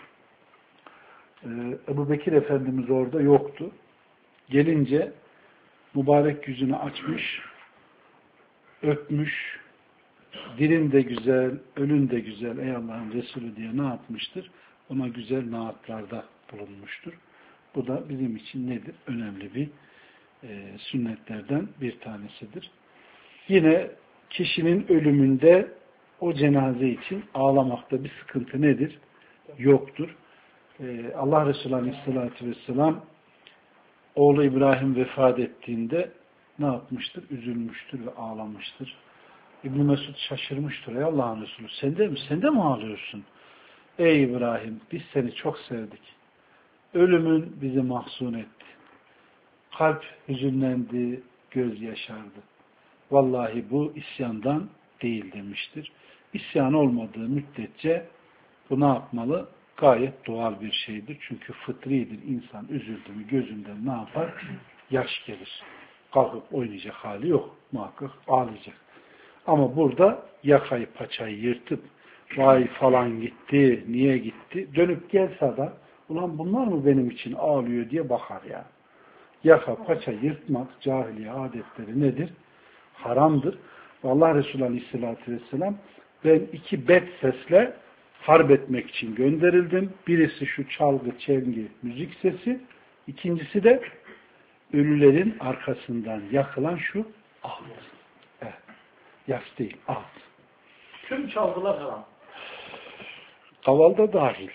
Ebu Bekir Efendimiz orada yoktu. Gelince mübarek yüzünü açmış, öpmüş, dilin de güzel, ölün de güzel ey Allah'ın Resulü diye ne yapmıştır? Ona güzel naatlarda bulunmuştur. Bu da bizim için nedir? Önemli bir sünnetlerden bir tanesidir. Yine kişinin ölümünde o cenaze için ağlamakta bir sıkıntı nedir? Yoktur. Allah Resulü Aleyhisselatü Vesselam oğlu İbrahim vefat ettiğinde ne yapmıştır? Üzülmüştür ve ağlamıştır. İbn Mesud şaşırmıştır. Ey Allah'ın Resulü sen de mi ağlıyorsun? Ey İbrahim biz seni çok sevdik. Ölümün bizi mahzun etti. Kalp hüzünlendi, göz yaşardı. Vallahi bu isyandan değil demiştir. İsyan olmadığı müddetçe bu ne yapmalı? Gayet doğal bir şeydir. Çünkü fıtridir. İnsan üzüldü mü gözünden ne yapar? Yaş gelir. Kalkıp oynayacak hali yok. Muhakkak ağlayacak. Ama burada yakayı paçayı yırtıp vay falan gitti, niye gitti? Dönüp gelse de ulan bunlar mı benim için ağlıyor diye bakar yani. Yaka paça yırtmak cahiliye adetleri nedir? Haramdır. Allah Resulü Aleyhisselatü Vesselam ben 2 bet sesle harp etmek için gönderildim. Birisi şu çalgı, çengi, müzik sesi. İkincisi de ölülerin arkasından yakılan şu ağıt. Evet. Yas değil, ağıt. Tüm çalgılar haram. Kavalda dahil.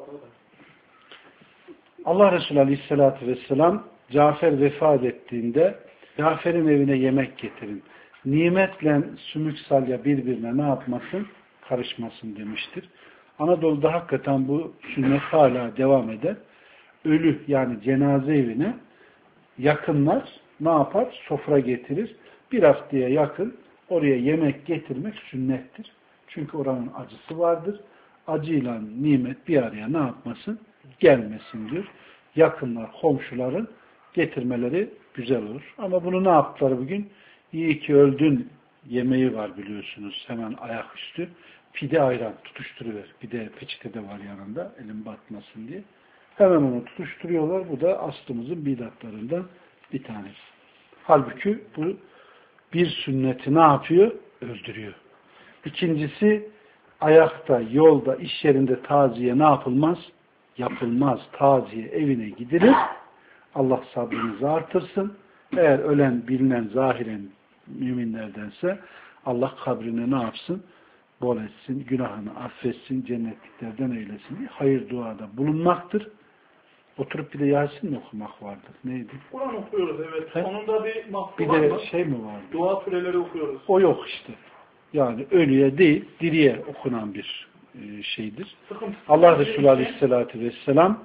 Allah Resulü Aleyhisselatü Vesselam Cafer vefat ettiğinde Cafer'in evine yemek getirin. Nimetle sümük salya birbirine ne yapmasın? Karışmasın demiştir. Anadolu'da hakikaten bu sünnet hala devam eder. Ölü yani cenaze evine yakınlar ne yapar? Sofra getirir. Bir haftaya yakın oraya yemek getirmek sünnettir. Çünkü oranın acısı vardır. Acıyla nimet bir araya ne yapmasın? Gelmesin diyor. Yakınlar, komşuların getirmeleri güzel olur. Ama bunu ne yaptılar bugün? İyi ki öldün yemeği var biliyorsunuz. Hemen ayaküstü. Pide ayran tutuşturuver. Bir de peçete de var yanında. Elim batmasın diye. Hemen onu tutuşturuyorlar. Bu da aslımızın bidatlarından bir tanesi. Halbuki bu bir sünneti ne yapıyor? Öldürüyor. İkincisi ayakta, yolda, iş yerinde taziye ne yapılmaz? Yapılmaz. Taziye evine gidilir. Allah sabrınızı artırsın. Eğer ölen, bilinen, zahiren müminlerdense Allah kabrini ne yapsın? Bol etsin, günahını affetsin, cennetliklerden eylesin diye hayır duada bulunmaktır. Oturup bir de Yasin mi okumak vardır? Neydi? Kur'an okuyoruz evet. He? Sonunda bir mahsur Bir var de mı? şey mi vardı? Dua süreleri okuyoruz. O yok işte. Yani ölüye değil, diriye okunan bir şeydir. Allah Resulü Aleyhisselatü Vesselam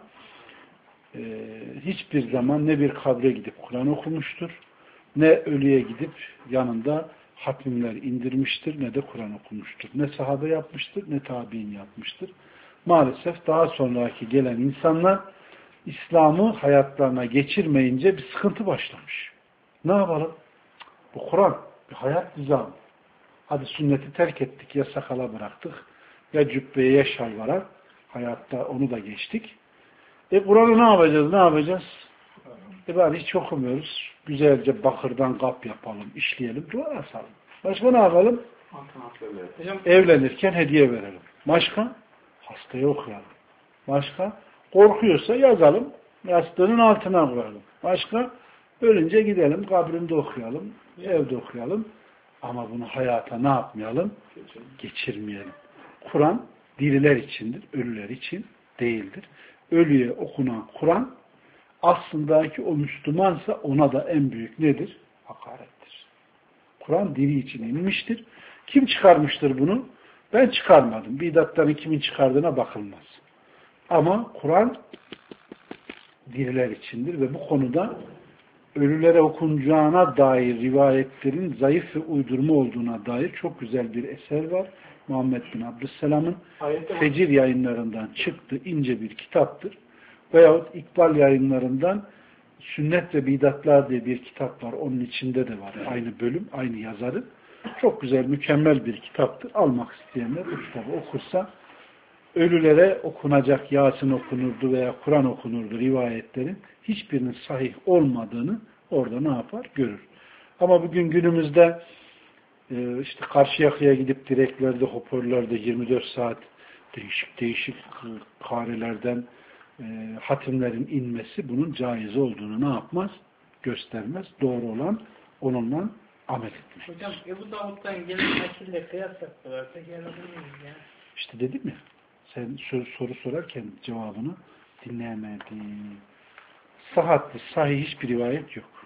hiçbir zaman ne bir kabre gidip Kur'an okumuştur, ne ölüye gidip yanında hatmimler indirmiştir, ne de Kur'an okumuştur. Ne sahabe yapmıştır, ne tabi'in yapmıştır. Maalesef daha sonraki gelen insanlar İslam'ı hayatlarına geçirmeyince bir sıkıntı başlamış. Ne yapalım? Bu Kur'an bir hayat nizamı. Hadi sünneti terk ettik, ya sakala bıraktık, ya cübbeye, ya şalvara. Hayatta onu da geçtik. Kur'an'ı ne yapacağız, ne yapacağız? Bari hiç okumuyoruz. Güzelce bakırdan kap yapalım, işleyelim, dua asalım. Başka ne yapalım? Evlenirken hediye verelim. Başka? Hastaya okuyalım. Başka? Korkuyorsa yazalım, yastığının altına koyalım. Başka? Ölünce gidelim, kabrinde okuyalım, evde okuyalım. Ama bunu hayata ne yapmayalım? Geçirmeyelim. Kur'an diriler içindir, ölüler için değildir. Ölüye okunan Kur'an aslındaki o Müslümansa ona da en büyük nedir? Hakarettir. Kur'an diri için inmiştir. Kim çıkarmıştır bunu? Ben çıkarmadım. Bidatların kimin çıkardığına bakılmaz. Ama Kur'an diriler içindir ve bu konuda ölülere okunacağına dair rivayetlerin zayıf ve uydurma olduğuna dair çok güzel bir eser var. Muhammed bin Abdüsselam'ın Fecir yayınlarından çıktı ince bir kitaptır. Veyahut İkbal yayınlarından Sünnet ve Bidatlar diye bir kitap var. Onun içinde de var. Aynı bölüm, aynı yazarı. Çok güzel, mükemmel bir kitaptır. Almak isteyenler bu kitabı okursa ölülere okunacak Yasin okunurdu veya Kur'an okunurdu rivayetlerin hiçbirinin sahih olmadığını orada ne yapar? Görür. Ama bugün günümüzde işte Karşıyaka'ya gidip direklerde, hoparlörlerde 24 saat değişik karelerden hatimlerin inmesi bunun caiz olduğunu ne yapmaz? Göstermez. Doğru olan onunla amel etmek. Hocam Ebu Davud'dan gelen nakille kıyas yaptılarsa gelebilir miyiz ya? İşte dedim ya sen soru sorarken cevabını Dinleyemedim. Sıhhatli, sahih hiçbir rivayet yok.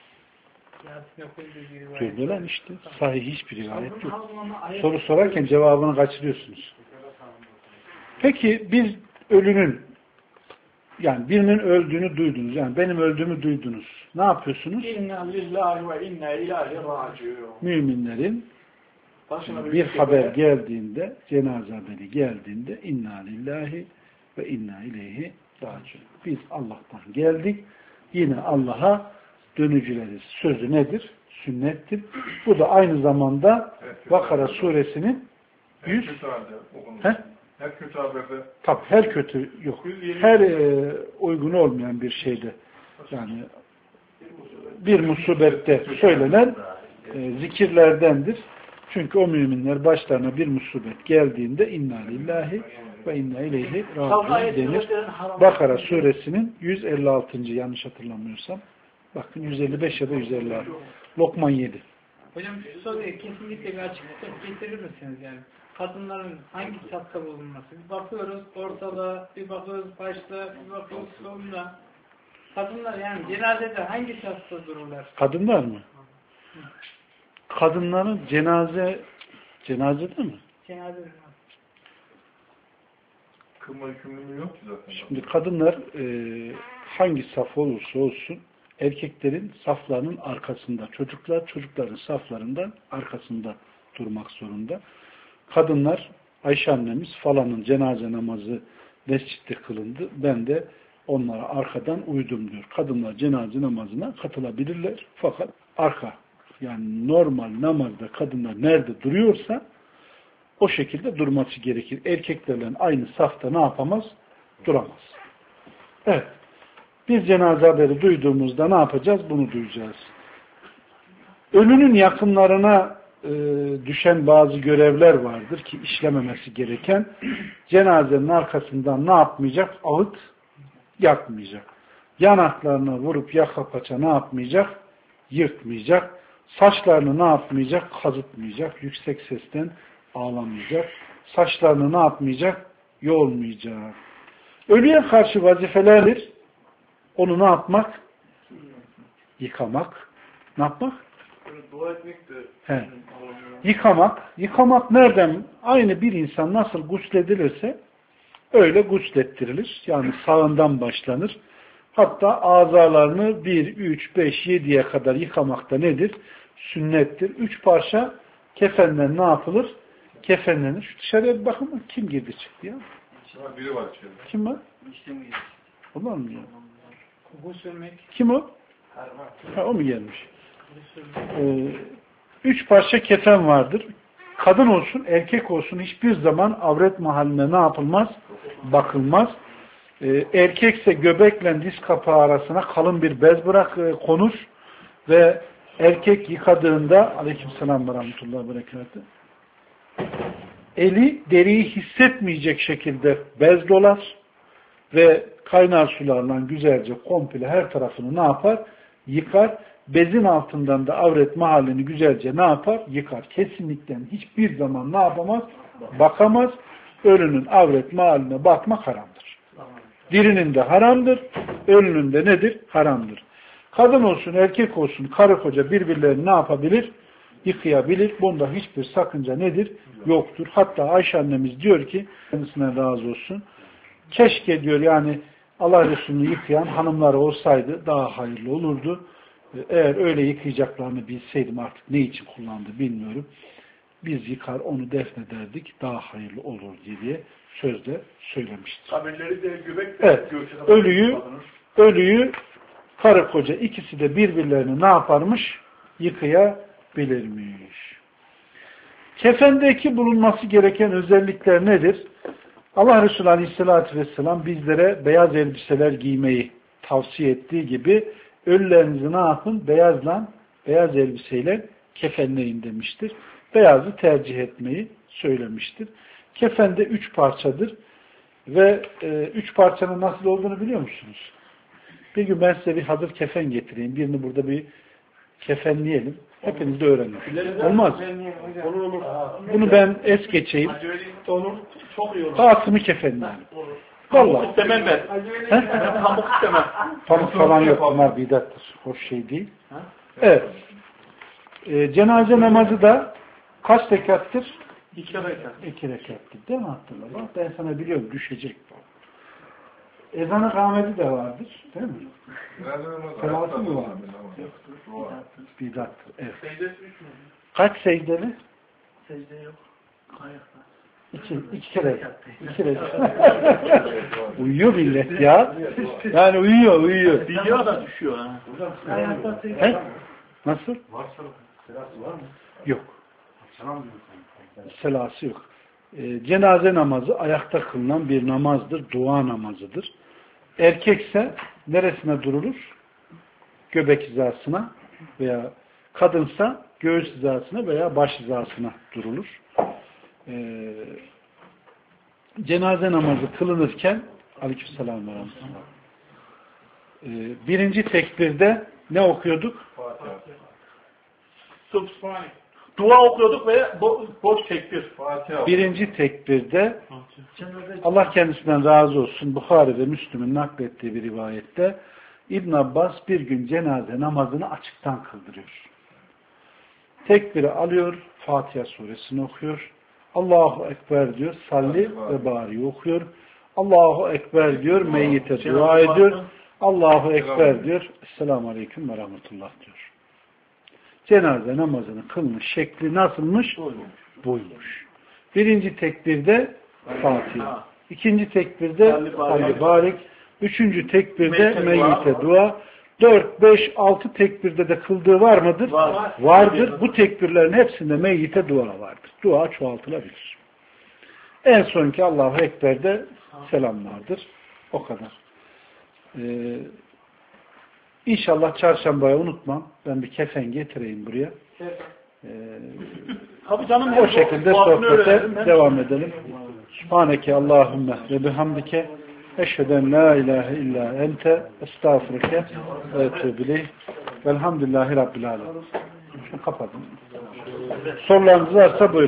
Gördü lan işte. Sahih hiçbir rivayet yok. Soru sorarken cevabını kaçırıyorsunuz. Peki biz ölünün, yani birinin öldüğünü duydunuz. Yani benim öldüğümü duydunuz. Ne yapıyorsunuz? İnna lillahi ve inna ilahi raciun. Müminlerin bir haber geldiğinde, cenaze haberi geldiğinde inna lillahi ve inna ileyhi raciun. Biz Allah'tan geldik. Yine Allah'a dönücüleriz. Sözü nedir? Sünnettir. Bu da aynı zamanda Bakara suresinin 100 her kötü haberde tabi her kötü yok. Her uygun olmayan bir şeyde yani bir musibette söylenen zikirlerdendir. Çünkü o müminler başlarına bir musibet geldiğinde inna lillahi ve inna ileyhi raciun denir. Bakara suresinin 156. yanlış hatırlamıyorsam. Bakın 155 ya da 156. Lokman 7. Hocam şu soruya kesinlikle bir açıklık getirir misiniz yani? Kadınların hangi safta bulunması? Bir bakıyoruz ortada, bir bakıyoruz başta, bir bakıyoruz sonunda. Kadınlar yani cenazede hangi safta dururlar? Kadınlar mı? Kadınların cenazede mi? Cenazede mi? kılma yükümlülüğü yok ki zaten. Şimdi kadınlar hangi saf olursa olsun erkeklerin saflarının arkasında, çocukların saflarından arkasında durmak zorunda. Kadınlar, Ayşe annemiz falanın cenaze namazı mescitte kılındı. Ben de onlara arkadan uydum diyor. Kadınlar cenaze namazına katılabilirler. Fakat arka, yani normal namazda kadınlar nerede duruyorsa o şekilde durması gerekir. Erkeklerle aynı safta ne yapamaz? Duramaz. Evet. Biz cenaze haberi duyduğumuzda ne yapacağız? Bunu duyacağız. Ölünün yakınlarına düşen bazı görevler vardır ki işlememesi gereken. Cenazenin arkasından ne yapmayacak? Ağıt yakmayacak. Yanaklarına vurup yaka paça ne yapmayacak? Yırtmayacak. Saçlarını ne yapmayacak? Kazıtmayacak. Yüksek sesten ağlamayacak. Saçlarını ne yapmayacak? Yolmayacak. Ölüye karşı vazifelerdir. Onu ne yapmak? Yıkamak. Ne yapmak? Dua etmek de Yıkamak. Yıkamak nereden? Aynı bir insan nasıl gusledilirse öyle guslettirilir. Yani sağından başlanır. Hatta azalarını 1, 3, 5, 7'ye kadar yıkamak da nedir? Sünnettir. 3 parça kefenden ne yapılır? Kefenlenir. Şu dışarıya bir bakın. Kim girdi çıktı ya? biri var içeride. Kim var? Onlar mı ya? Koku sürmek. Kim o? Ha, o mu gelmiş? 3 parça kefen vardır. Kadın olsun, erkek olsun hiçbir zaman avret mahalline ne yapılmaz? Bakılmaz. Erkekse göbekle diz kapağı arasına kalın bir bez konur ve erkek yıkadığında aleykümselam ve rahmetullahi ve berekatü eli deriyi hissetmeyecek şekilde bez dolar ve kaynar sularla güzelce komple her tarafını ne yapar? Yıkar. Bezin altından da avret mahallini güzelce ne yapar? Yıkar. Kesinlikle hiçbir zaman ne yapamaz? Bakamaz. Ölünün avret mahalline bakmak haramdır. Dirinin de haramdır. Ölünün de nedir? Haramdır. Kadın olsun, erkek olsun, karı koca birbirlerini ne yapabilir? Yıkayabilir. Bunda hiçbir sakınca nedir? Yoktur. Hatta Ayşe annemiz diyor ki, kendisine razı olsun, keşke diyor yani Allah Resulü'nü yıkayan hanımları olsaydı daha hayırlı olurdu. Eğer öyle yıkayacaklarını bilseydim artık ne için kullandı bilmiyorum. Biz yıkar onu defnederdik daha hayırlı olur diye sözde söylemiştir. Kabirleri de göbek evet. Ölüyü karı koca ikisi de birbirlerini ne yaparmış? Yıkayabilirmiş. Kefendeki bulunması gereken özellikler nedir? Allah Resulü Aleyhisselatü Vesselam bizlere beyaz elbiseler giymeyi tavsiye ettiği gibi ölülerinizi ne yapın? Beyaz elbiseyle kefenleyin demiştir. Beyazı tercih etmeyi söylemiştir. Kefende 3 parçadır. Ve 3 parçanın nasıl olduğunu biliyor musunuz? Bir gün ben size bir hazır kefen getireyim. Birini burada bir kefenleyelim. Hepiniz de öğrenin. Olmaz. Bunu ben es geçeyim. Olur. Çok iyi olur. Dağıtımı kefenleyelim. Pamuk Vallahi. istemem ben. Ben pamuk istemem. Pamuk falan yok. Bunlar bidattır. Hoş şey değil. Evet. Cenaze namazı da kaç rekattır? 2 rekat. 2 rekattır. Değil mi Abdullah? Bak ben sana biliyorum düşecek bu. Ezan-ı kâmeti de vardır. Değil mi? Selası mı var? Bidattır. Evet. Kaç secdeli? Secde yok. Ayakta. İki kere. Uyuyor millet ya. Yani uyuyor. Biliyor da düşüyor. Ha. Ayakta secde. He? Nasıl? Selası var mı? Yok. Selası yok. Cenaze namazı ayakta kılınan bir namazdır. Dua namazıdır. Erkekse neresine durulur? Göbek hizasına veya kadınsa göğüs hizasına veya baş hizasına durulur. Cenaze namazı kılınırken aleykümselam ve rahmetullah. Birinci tekbirde ne okuyorduk? Subhanallah. Dua okuyorduk ve boş tekbir. Birinci tekbirde Allah kendisinden razı olsun Bukhari ve Müslüm'ün naklettiği bir rivayette İbn Abbas bir gün cenaze namazını açıktan kıldırıyor. Tekbiri alıyor, Fatiha suresini okuyor. Allahu Ekber diyor, salli ve bari okuyor. Allahu Ekber diyor, meyyite dua ediyor. Allahu Ekber diyor, Esselamu Aleyküm ve Rahmetullah diyor. Cenaze namazını kılmış şekli nasılmış? Buymuş. Birinci tekbirde Fatiha. İkinci tekbirde salli barik. Üçüncü tekbirde meyyite dua. 4, 5, 6 tekbirde de kıldığı var mıdır? Vardır. Bu tekbirlerin hepsinde meyyite dua vardır. Dua çoğaltılabilir. En sonki Allahu Ekber'de selam vardır. O kadar. İnşallah çarşambaya unutmam. Ben bir kefen getireyim buraya. Tabii canım. O şekilde sohbete devam edelim. Subhaneke Allahümme ve bihamdike eşheden la ilahe illa ente estağfurike ve etûbü velhamdülillahi rabbil alemin. Şunu kapatın. Sorularınız varsa buyurun.